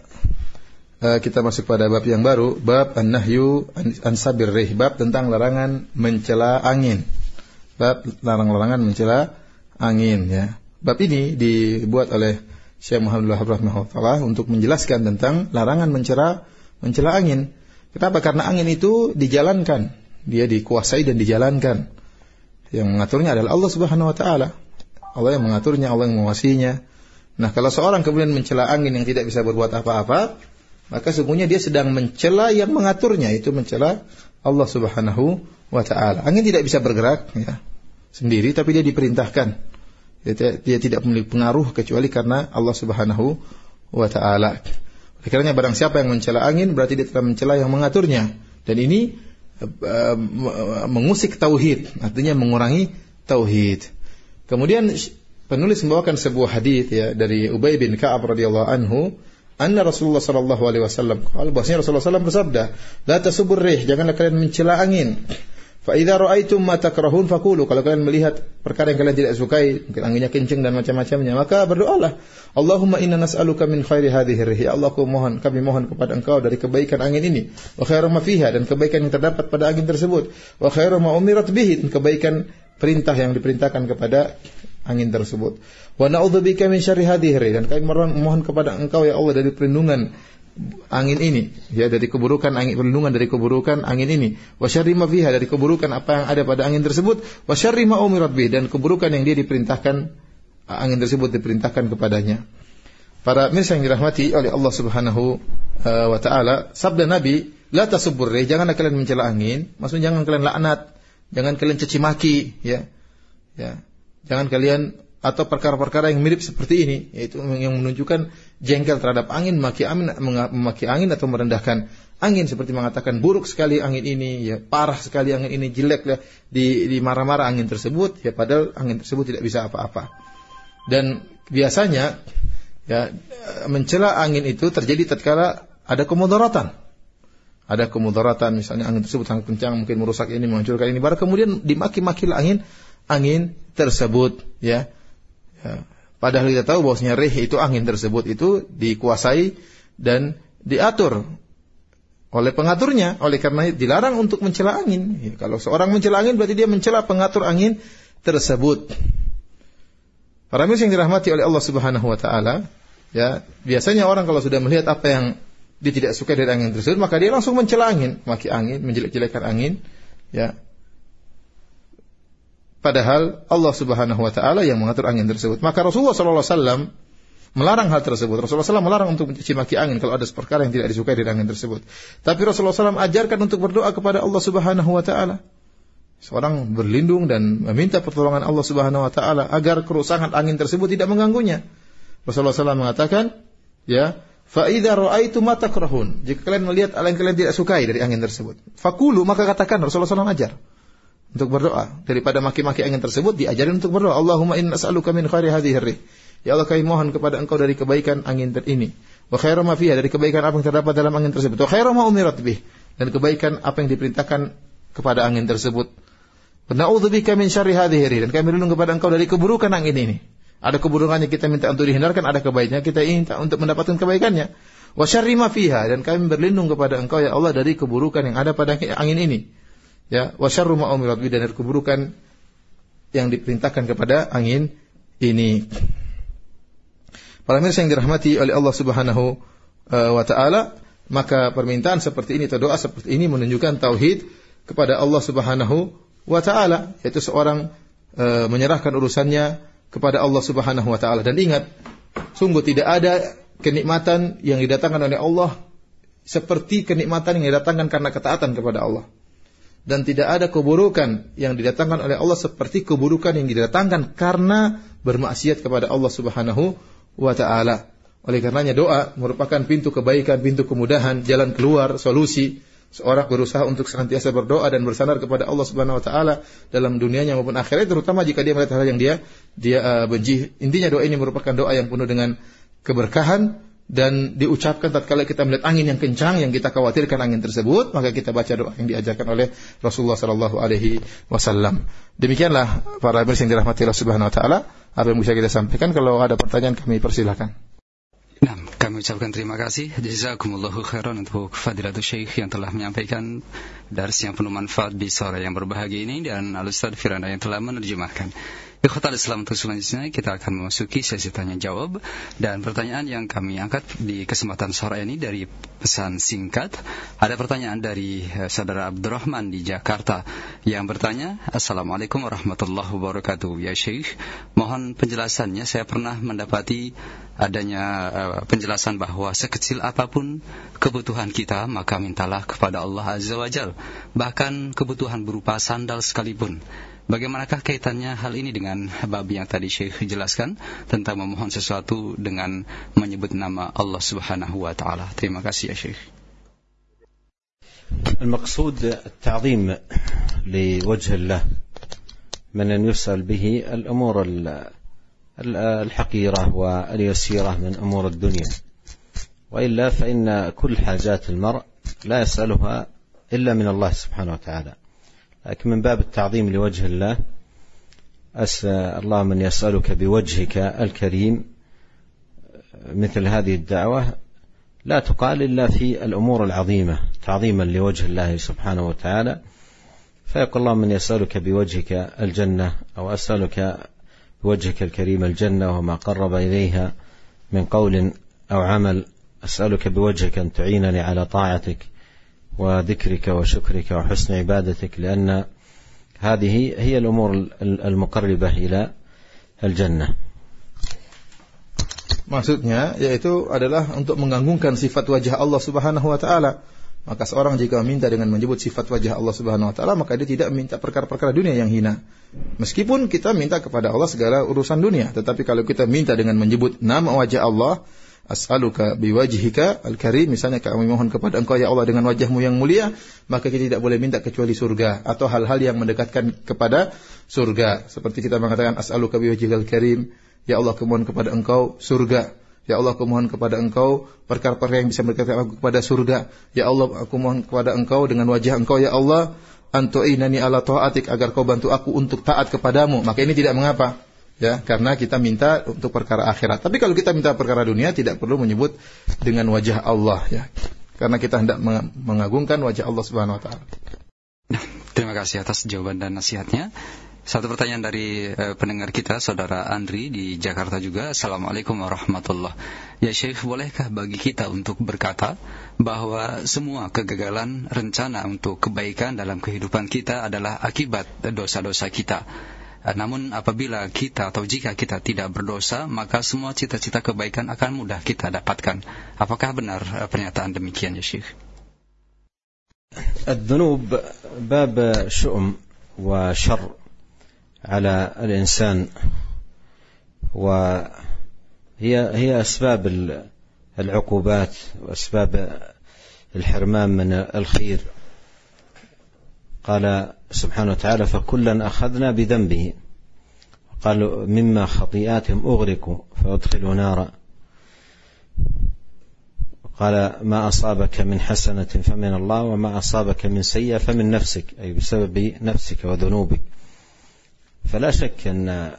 kita masuk pada bab yang baru, bab an-nahyu an sabir rih, bab tentang larangan mencela angin. Bab larang-larangan mencela angin, ya. Bab ini dibuat oleh Syekh Muhammad rahimahullah untuk menjelaskan tentang larangan mencela mencela angin. Kenapa? Karena angin itu dijalankan, dia dikuasai dan dijalankan. Yang mengaturnya adalah Allah Subhanahu wa taala. Allah yang mengaturnya, Allah yang menguasainya. Nah, kalau seorang kemudian mencela angin yang tidak bisa berbuat apa-apa, maka sesungguhnya dia sedang mencela yang mengaturnya, itu mencela Allah Subhanahu wa taala. Angin tidak bisa bergerak, ya, sendiri, tapi dia diperintahkan. Dia, dia tidak memiliki pengaruh kecuali karena Allah Subhanahu wa taala. Oleh karenanya barang siapa yang mencela angin berarti dia telah mencela yang mengaturnya. Dan ini uh, mengusik tauhid, artinya mengurangi tauhid. Kemudian penulis membawakan sebuah hadis, ya, dari Ubay bin Ka'ab radhiyallahu anhu, anna Rasulullah sallallahu alaihi wasallam qala, bahwasanya Rasulullah sallallahu alaihi wasallam bersabda, la tasubur rih, janganlah kalian mencela angin. Fa idza ra'aitum ma takrahun faqulu, kalau kalian melihat perkara yang kalian tidak sukai, mungkin anginnya kencang dan macam-macamnya, maka berdoalah, Allahumma inna nas'aluka min khairi hadhihi rih, ya Allah, mohon, kami mohon kepada Engkau dari kebaikan angin ini, wa khairu ma fiha, dan kebaikan yang terdapat pada angin tersebut, wa khairu ma umirat bihi, dan kebaikan perintah yang diperintahkan kepada angin tersebut. Wa na'udzubika min syarri hadhihi rih, dan kami mohon kepada Engkau ya Allah dari perlindungan angin ini, ya, dari keburukan angin, perlindungan dari keburukan angin ini. Wa syarri ma fiha, dari keburukan apa yang ada pada angin tersebut. Wa syarri ma umirat bihi, dan keburukan yang dia diperintahkan, angin tersebut diperintahkan kepadanya. Para pemirsa yang dirahmati oleh Allah Subhanahu uh, wa taala, sabda Nabi, la tasubbur rih, janganlah kalian mencela angin, maksudnya jangan kalian laknat, jangan kalian caci maki, ya. Ya. Jangan kalian, atau perkara-perkara yang mirip seperti ini, yaitu yang menunjukkan jengkel terhadap angin, memaki angin, memaki angin atau merendahkan angin, seperti mengatakan buruk sekali angin ini, ya, parah sekali angin ini, jelek, ya, di, di marah-marah angin tersebut, ya, padahal angin tersebut tidak bisa apa-apa. Dan biasanya, ya, mencela angin itu terjadi tatkala ada kemudaratan. Ada kemudaratan, misalnya angin tersebut sangat kencang, mungkin merusak ini, menghancurkan ini, baru kemudian dimaki-maki angin angin tersebut, ya. Ya. Padahal kita tahu bahwasanya rih itu, angin tersebut itu dikuasai dan diatur oleh pengaturnya. Oleh karena itu dilarang untuk mencela angin. Ya, kalau seorang mencela angin berarti dia mencela pengatur angin tersebut. Para muslim yang dirahmati oleh Allah Subhanahu wa taala, ya, biasanya orang kalau sudah melihat apa yang dia tidak suka dari angin tersebut, maka dia langsung mencela angin, maki angin, menjelek-jelekan angin, ya. Padahal Allah Subhanahu wa taala yang mengatur angin tersebut. Maka Rasulullah sallallahu alaihi wasallam melarang hal tersebut. Rasulullah sallallahu alaihi wasallam melarang untuk mencaci maki angin kalau ada perkara yang tidak disukai dari angin tersebut. Tapi Rasulullah sallallahu alaihi wasallam ajarkan untuk berdoa kepada Allah Subhanahu wa taala. Seorang berlindung dan meminta pertolongan Allah Subhanahu wa taala agar kerusakan angin tersebut tidak mengganggunya. Rasulullah sallallahu alaihi wasallam mengatakan, ya, Fa idza ra'aitum ma takrahun, jika kalian melihat hal yang kalian tidak sukai dari angin tersebut, faqulu, maka katakan, Rasulullah shallallahu alaihi wasallam ajar untuk berdoa. Daripada maki-maki angin tersebut, diajarin untuk berdoa. Allahumma inna nas'aluka min khairi hadhihi ar-rih. Ya Allah, kami mohon kepada Engkau dari kebaikan angin ini. Wa khairu ma fiha, dari kebaikan apa yang terdapat dalam angin tersebut. Wa khairu ma umirat bih, dan kebaikan apa yang diperintahkan kepada angin tersebut. Wa na'udzubika min syarri hadhihi ar-rih, dan kami berlindung kepada Engkau dari keburukan angin ini. Ada keburukannya kita minta untuk dihindarkan, ada kebaikannya kita minta untuk mendapatkan kebaikannya. Wa syarri ma fiha, dan kami berlindung kepada Engkau ya Allah dari keburukan yang ada pada angin ini. Ya, wa syarru ma umirat bih, dan dari keburukan yang diperintahkan kepada angin ini. Para mirsa yang dirahmati oleh Allah Subhanahu uh, wa taala, maka permintaan seperti ini atau doa seperti ini menunjukkan tauhid kepada Allah Subhanahu wa taala, yaitu seorang uh, menyerahkan urusannya kepada Allah Subhanahu wa taala. Dan ingat, sungguh tidak ada kenikmatan yang didatangkan oleh Allah seperti kenikmatan yang didatangkan karena ketaatan kepada Allah. Dan tidak ada keburukan yang didatangkan oleh Allah seperti keburukan yang didatangkan karena bermaksiat kepada Allah Subhanahu wa ta'ala. Oleh karenanya doa merupakan pintu kebaikan, pintu kemudahan, jalan keluar, solusi. Seorang berusaha untuk senantiasa berdoa dan bersandar kepada Allah Subhanahu wa taala dalam dunianya maupun akhirat, terutama jika dia melihat hal yang dia dia uh, benci. Intinya doa ini merupakan doa yang penuh dengan keberkahan dan diucapkan tatkala kita melihat angin yang kencang yang kita khawatirkan angin tersebut, maka kita baca doa yang diajarkan oleh Rasulullah sallallahu alaihi wasallam. Demikianlah para hadirin yang dirahmati Allah Subhanahu wa taala, apa yang bisa kita sampaikan. Kalau ada pertanyaan kami persilahkan. Nah, kami ucapkan terima kasih jazakumullahu khairan untuk Fadilatul Syekh yang telah menyampaikan dars yang penuh manfaat di sore yang berbahagia ini, dan Al-Ustaz Firanda yang telah menerjemahkan. Ikhwatal Islam, untuk selanjutnya kita akan memasuki sesi tanya jawab, dan pertanyaan yang kami angkat di kesempatan sore ini dari pesan singkat. Ada pertanyaan dari uh, saudara Abdurrahman di Jakarta yang bertanya, Assalamualaikum warahmatullahi wabarakatuh. Ya Syekh, mohon penjelasannya. Saya pernah mendapati adanya uh, penjelasan bahwa sekecil apapun kebutuhan kita, maka mintalah kepada Allah Azza wa Jalla, bahkan kebutuhan berupa sandal sekalipun. Bagaimanakah kaitannya hal ini dengan bab yang tadi Syekh jelaskan tentang memohon sesuatu dengan menyebut nama Allah Subhanahu wa taala? Terima kasih ya Syekh. المقصود التعظيم لوجه الله من أن يسأل به الأمور الحقيرة واليسيرة من أمور الدنيا، وإلا فإن كل حاجات المرء لا يسألها إلا من الله سبحانه وتعالى. لكن من باب التعظيم لوجه الله، أسأل الله من يسألك بوجهك الكريم، مثل هذه الدعوة لا تقال إلا في الأمور العظيمة تعظيما لوجه الله سبحانه وتعالى. فيقول الله من يسألك بوجهك الجنة، أو أسألك بوجهك الكريم الجنة وما قرب إليها من قول أو عمل. أسألك بوجهك أن تعينني على طاعتك وذكرك وشكرك وحسن عبادتك، لأن هذه هي الأمور المقربة إلى الجنة. Maksudnya yaitu adalah untuk menggangungkan sifat wajah Allah Subhanahu wa taala. Maka seorang jika meminta dengan menyebut sifat wajah Allah Subhanahu wa taala, maka dia tidak minta perkara-perkara dunia yang hina. Meskipun kita minta kepada Allah segala urusan dunia, tetapi kalau kita minta dengan menyebut nama wajah Allah, as'aluka biwajhika al-karim, misalnya kami mohon kepada Engkau ya Allah dengan wajahmu yang mulia, maka kita tidak boleh minta kecuali surga atau hal-hal yang mendekatkan kepada surga. Seperti kita mengatakan as'aluka biwajhika al-karim, ya Allah kumohon kepada Engkau surga. Ya Allah aku mohon kepada Engkau perkara-perkara yang bisa mendekatkan aku kepada surga. Ya Allah aku mohon kepada Engkau dengan wajah Engkau ya Allah antu'inani ala ta'atik, agar Kau bantu aku untuk taat kepadamu. Maka ini tidak mengapa, ya, karena kita minta untuk perkara akhirat. Tapi kalau kita minta perkara dunia, tidak perlu menyebut dengan wajah Allah, ya, karena kita hendak mengagungkan wajah Allah Subhanahu wa taala. Terima kasih atas jawaban dan nasihatnya. Satu pertanyaan dari uh, pendengar kita, saudara Andri di Jakarta juga. Assalamualaikum warahmatullahi wabarakatuh. Ya Syekh, bolehkah bagi kita untuk berkata bahwa semua kegagalan rencana untuk kebaikan dalam kehidupan kita adalah akibat dosa-dosa kita? Namun apabila kita atau jika kita tidak berdosa, maka semua cita-cita kebaikan akan mudah kita dapatkan. Apakah benar pernyataan demikian ya Syekh? الذنوب باب شؤم وشر على الإنسان، وهي هي أسباب العقوبات وأسباب الحرمان من الخير. قال سبحانه وتعالى فكلا أخذنا بذنبه، قالوا مما خطيئاتهم أغرقوا فأدخلوا نارا. قال ما أصابك من حسنة فمن الله وما أصابك من سيئة فمن نفسك، أي بسبب نفسك وذنوبك. فلا شك أن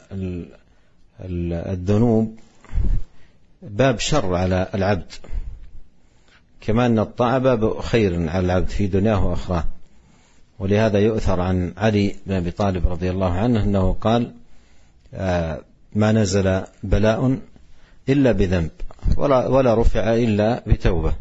الذنوب باب شر على العبد، كما أن الطاعة باب خير على العبد في دنياه وأخراه. ولهذا يؤثر عن علي بن أبي طالب رضي الله عنه أنه قال ما نزل بلاء إلا بذنب ولا, ولا رفع إلا بتوبة.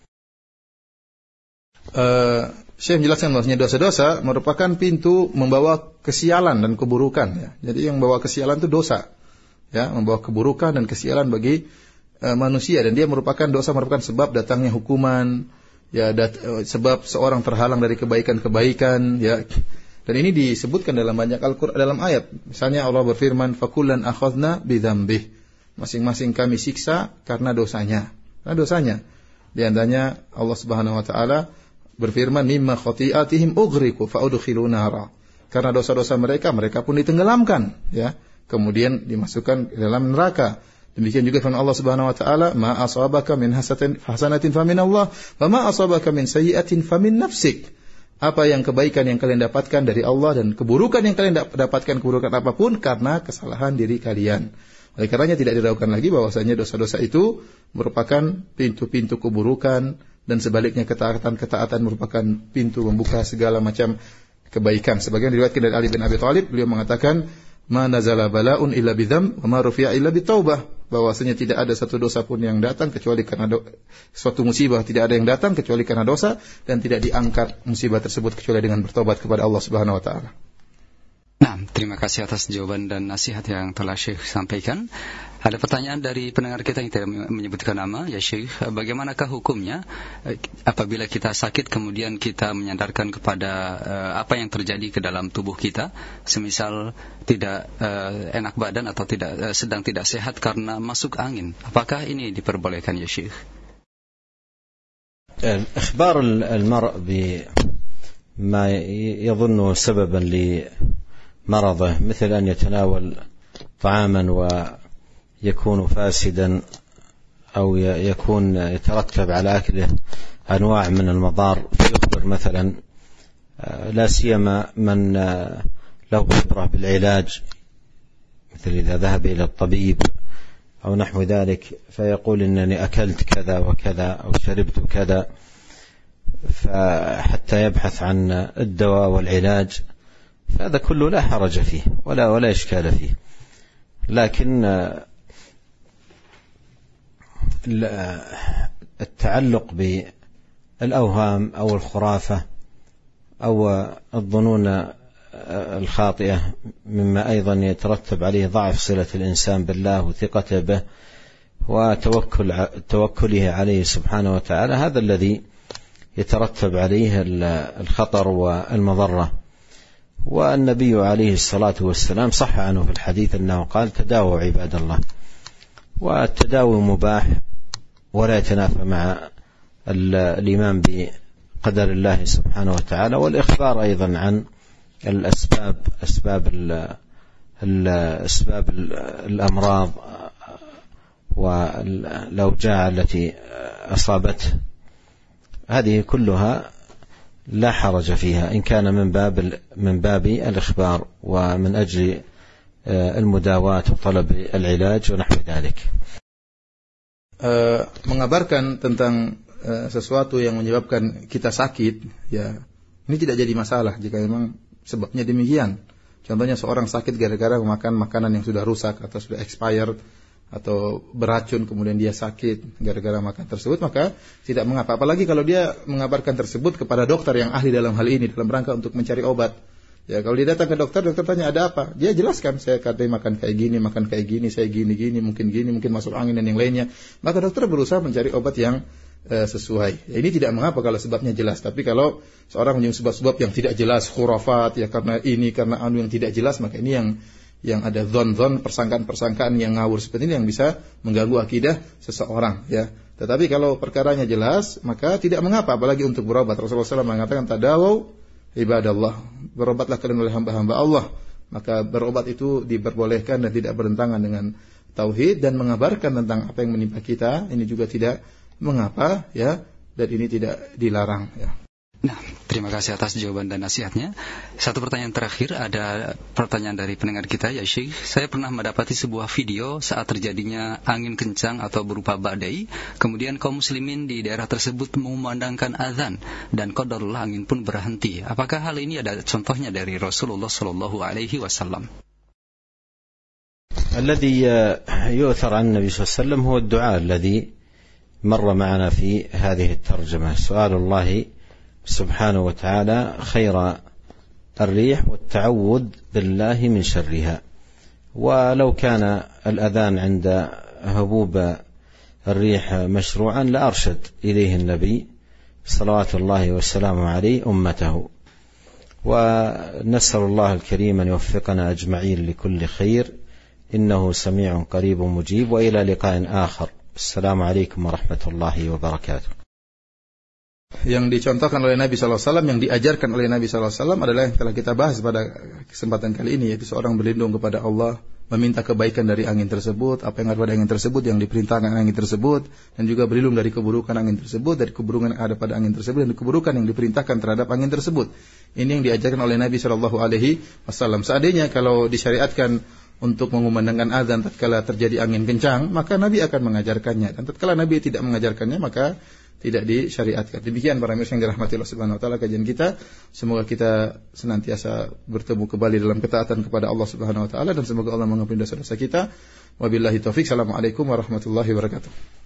Uh, Syekh menjelaskan bahwasanya dosa-dosa merupakan pintu membawa kesialan dan keburukan, ya. Jadi yang membawa kesialan itu dosa, ya, membawa keburukan dan kesialan bagi uh, manusia, dan dia merupakan dosa merupakan sebab datangnya hukuman, ya, dat, uh, sebab seorang terhalang dari kebaikan-kebaikan, ya. Dan ini disebutkan dalam banyak Al-Qur'an, dalam ayat. Misalnya Allah berfirman, "Fakullan akhadna bidzambih." Masing-masing kami siksa karena dosanya. Karena dosanya. Di antaranya Allah Subhanahu wa taala berfirman, "Mimma khati'atihim ughriqu fa'udkhilu nara." Karena dosa-dosa mereka, mereka pun ditenggelamkan, ya. Kemudian dimasukkan ke dalam neraka. Demikian juga firman Allah Subhanahu wa taala, "Ma asabaka min hasanatin famin Allah, wa ma asabaka min sayyi'atin famin nafsik." Apa yang kebaikan yang kalian dapatkan dari Allah, dan keburukan yang kalian dapatkan, keburukan apapun, karena kesalahan diri kalian. Oleh karenanya tidak diragukan lagi bahwasanya dosa-dosa itu merupakan pintu-pintu keburukan, dan sebaliknya ketaatan-ketaatan merupakan pintu membuka segala macam kebaikan. Sebagian diriwayatkan dari Ali bin Abi Thalib, beliau mengatakan, "Ma nazala bala'un illa bidzam wa ma rufi'a illa bitaubah." Bahwasanya tidak ada satu dosa pun yang datang kecuali karena do- suatu musibah tidak ada yang datang kecuali karena dosa, dan tidak diangkat musibah tersebut kecuali dengan bertobat kepada Allah Subhanahu wa taala. Nah, terima kasih atas jawaban dan nasihat yang telah Syekh sampaikan. Ada pertanyaan dari pendengar kita yang tidak menyebutkan nama, ya Syekh, bagaimanakah hukumnya apabila kita sakit kemudian kita menyandarkan kepada uh, apa yang terjadi ke dalam tubuh kita, semisal tidak uh, enak badan atau tidak uh, sedang tidak sehat karena masuk angin, apakah ini diperbolehkan, ya Syekh? إخبار المرء بما يظنه سببا لمرضه، مثل أن يتناول طعاما ويكون فاسدا أو يكون يترتب على أكله أنواع من المضار، فيخبر مثلا لا سيما من له خبرة بالعلاج، مثل إذا ذهب إلى الطبيب أو نحو ذلك فيقول إنني أكلت كذا وكذا أو شربت كذا، فحتى يبحث عن الدواء والعلاج، فهذا كله لا حرج فيه ولا ولا إشكال فيه. لكن التعلق بالأوهام أو الخرافة أو الظنون الخاطئة مما أيضا يترتب عليه ضعف صلة الإنسان بالله وثقته به وتوكل توكله عليه سبحانه وتعالى، هذا الذي يترتب عليه الخطر والمضرة. والنبي عليه الصلاة والسلام صح عنه في الحديث أنه قال: تداووا عباد الله. والتداوي مباح ولا يتنافى مع الإيمان بقدر الله سبحانه وتعالى، والإخبار أيضا عن الأسباب أسباب الأسباب الأمراض والأوجاع التي أصابته، هذه كلها لا حرج فيها إن كان من باب من باب الإخبار ومن أجل المداواة وطلب العلاج ونحو ذلك. Uh, mengabarkan tentang uh, sesuatu yang menyebabkan kita sakit, ya, ini tidak jadi masalah jika memang sebabnya demikian. Contohnya seorang sakit gara-gara memakan makanan yang sudah rusak atau sudah expired atau beracun, kemudian dia sakit gara-gara makan tersebut, maka tidak mengapa. Apalagi kalau dia mengabarkan tersebut kepada dokter yang ahli dalam hal ini dalam rangka untuk mencari obat. Ya, kalau dia datang ke dokter, dokter tanya ada apa, dia jelaskan, saya katanya makan kayak gini, makan kayak gini, saya gini-gini, mungkin gini, mungkin masuk angin dan yang lainnya. Maka dokter berusaha mencari obat yang uh, sesuai. Ya, ini tidak mengapa kalau sebabnya jelas. Tapi kalau seorang menyebut sebab-sebab yang tidak jelas, khurafat, ya karena ini, karena anu yang tidak jelas, maka ini yang yang ada zon-zon, persangkaan-persangkaan yang ngawur seperti ini yang bisa mengganggu akidah seseorang, ya. Tetapi kalau perkaranya jelas, maka tidak mengapa, apalagi untuk berobat. Rasulullah shallallahu alaihi wasallam mengatakan, tadawaw ibadallah, berobatlah kalian oleh hamba-hamba Allah. Maka berobat itu diperbolehkan dan tidak bertentangan dengan tauhid, dan mengabarkan tentang apa yang menimpa kita, ini juga tidak mengapa, ya, dan ini tidak dilarang, ya. Nah, terima kasih atas jawaban dan nasihatnya. Satu pertanyaan terakhir, ada pertanyaan dari pendengar kita, ya Syekh. Saya pernah mendapati sebuah video saat terjadinya angin kencang atau berupa badai. Kemudian kaum muslimin di daerah tersebut mengumandangkan azan, dan qadarullah angin pun berhenti. Apakah hal ini ada contohnya dari Rasulullah Shallallahu Alaihi Wasallam? الذي يؤثر عن النبي صلى الله عليه وسلم هو الدعاء الذي مر معنا في هذه الترجمة. سؤال الله سبحانه وتعالى خير الريح والتعوذ بالله من شرها. ولو كان الأذان عند هبوب الريح مشروعا لأرشد إليه النبي صلوات الله وسلامه عليه أمته. ونسأل الله الكريم أن يوفقنا أجمعين لكل خير، إنه سميع قريب مجيب. وإلى لقاء آخر. السلام عليكم ورحمة الله وبركاته. Yang dicontohkan oleh Nabi shallallahu alaihi wasallam, yang diajarkan oleh Nabi shallallahu alaihi wasallam adalah yang telah kita bahas pada kesempatan kali ini, yaitu seorang berlindung kepada Allah, meminta kebaikan dari angin tersebut, apa yang ada pada angin tersebut, yang diperintahkan angin tersebut, dan juga berlindung dari keburukan angin tersebut, dari keburukan yang ada pada angin tersebut, dan keburukan yang diperintahkan terhadap angin tersebut. Ini yang diajarkan oleh Nabi shallallahu alaihi wasallam. Seandainya kalau disyariatkan untuk mengumandangkan azan tatkala terjadi angin kencang, maka Nabi akan mengajarkannya. Dan tatkala Nabi tidak mengajarkannya, maka tidak disyariatkan. Demikian para mirsa yang dirahmati Allah Subhanahu wa taala kajian kita. Semoga kita senantiasa bertemu kembali dalam ketaatan kepada Allah Subhanahu wa taala, dan semoga Allah mengampuni dosa-dosa kita. Wabillahi taufik. Assalamualaikum warahmatullahi wabarakatuh.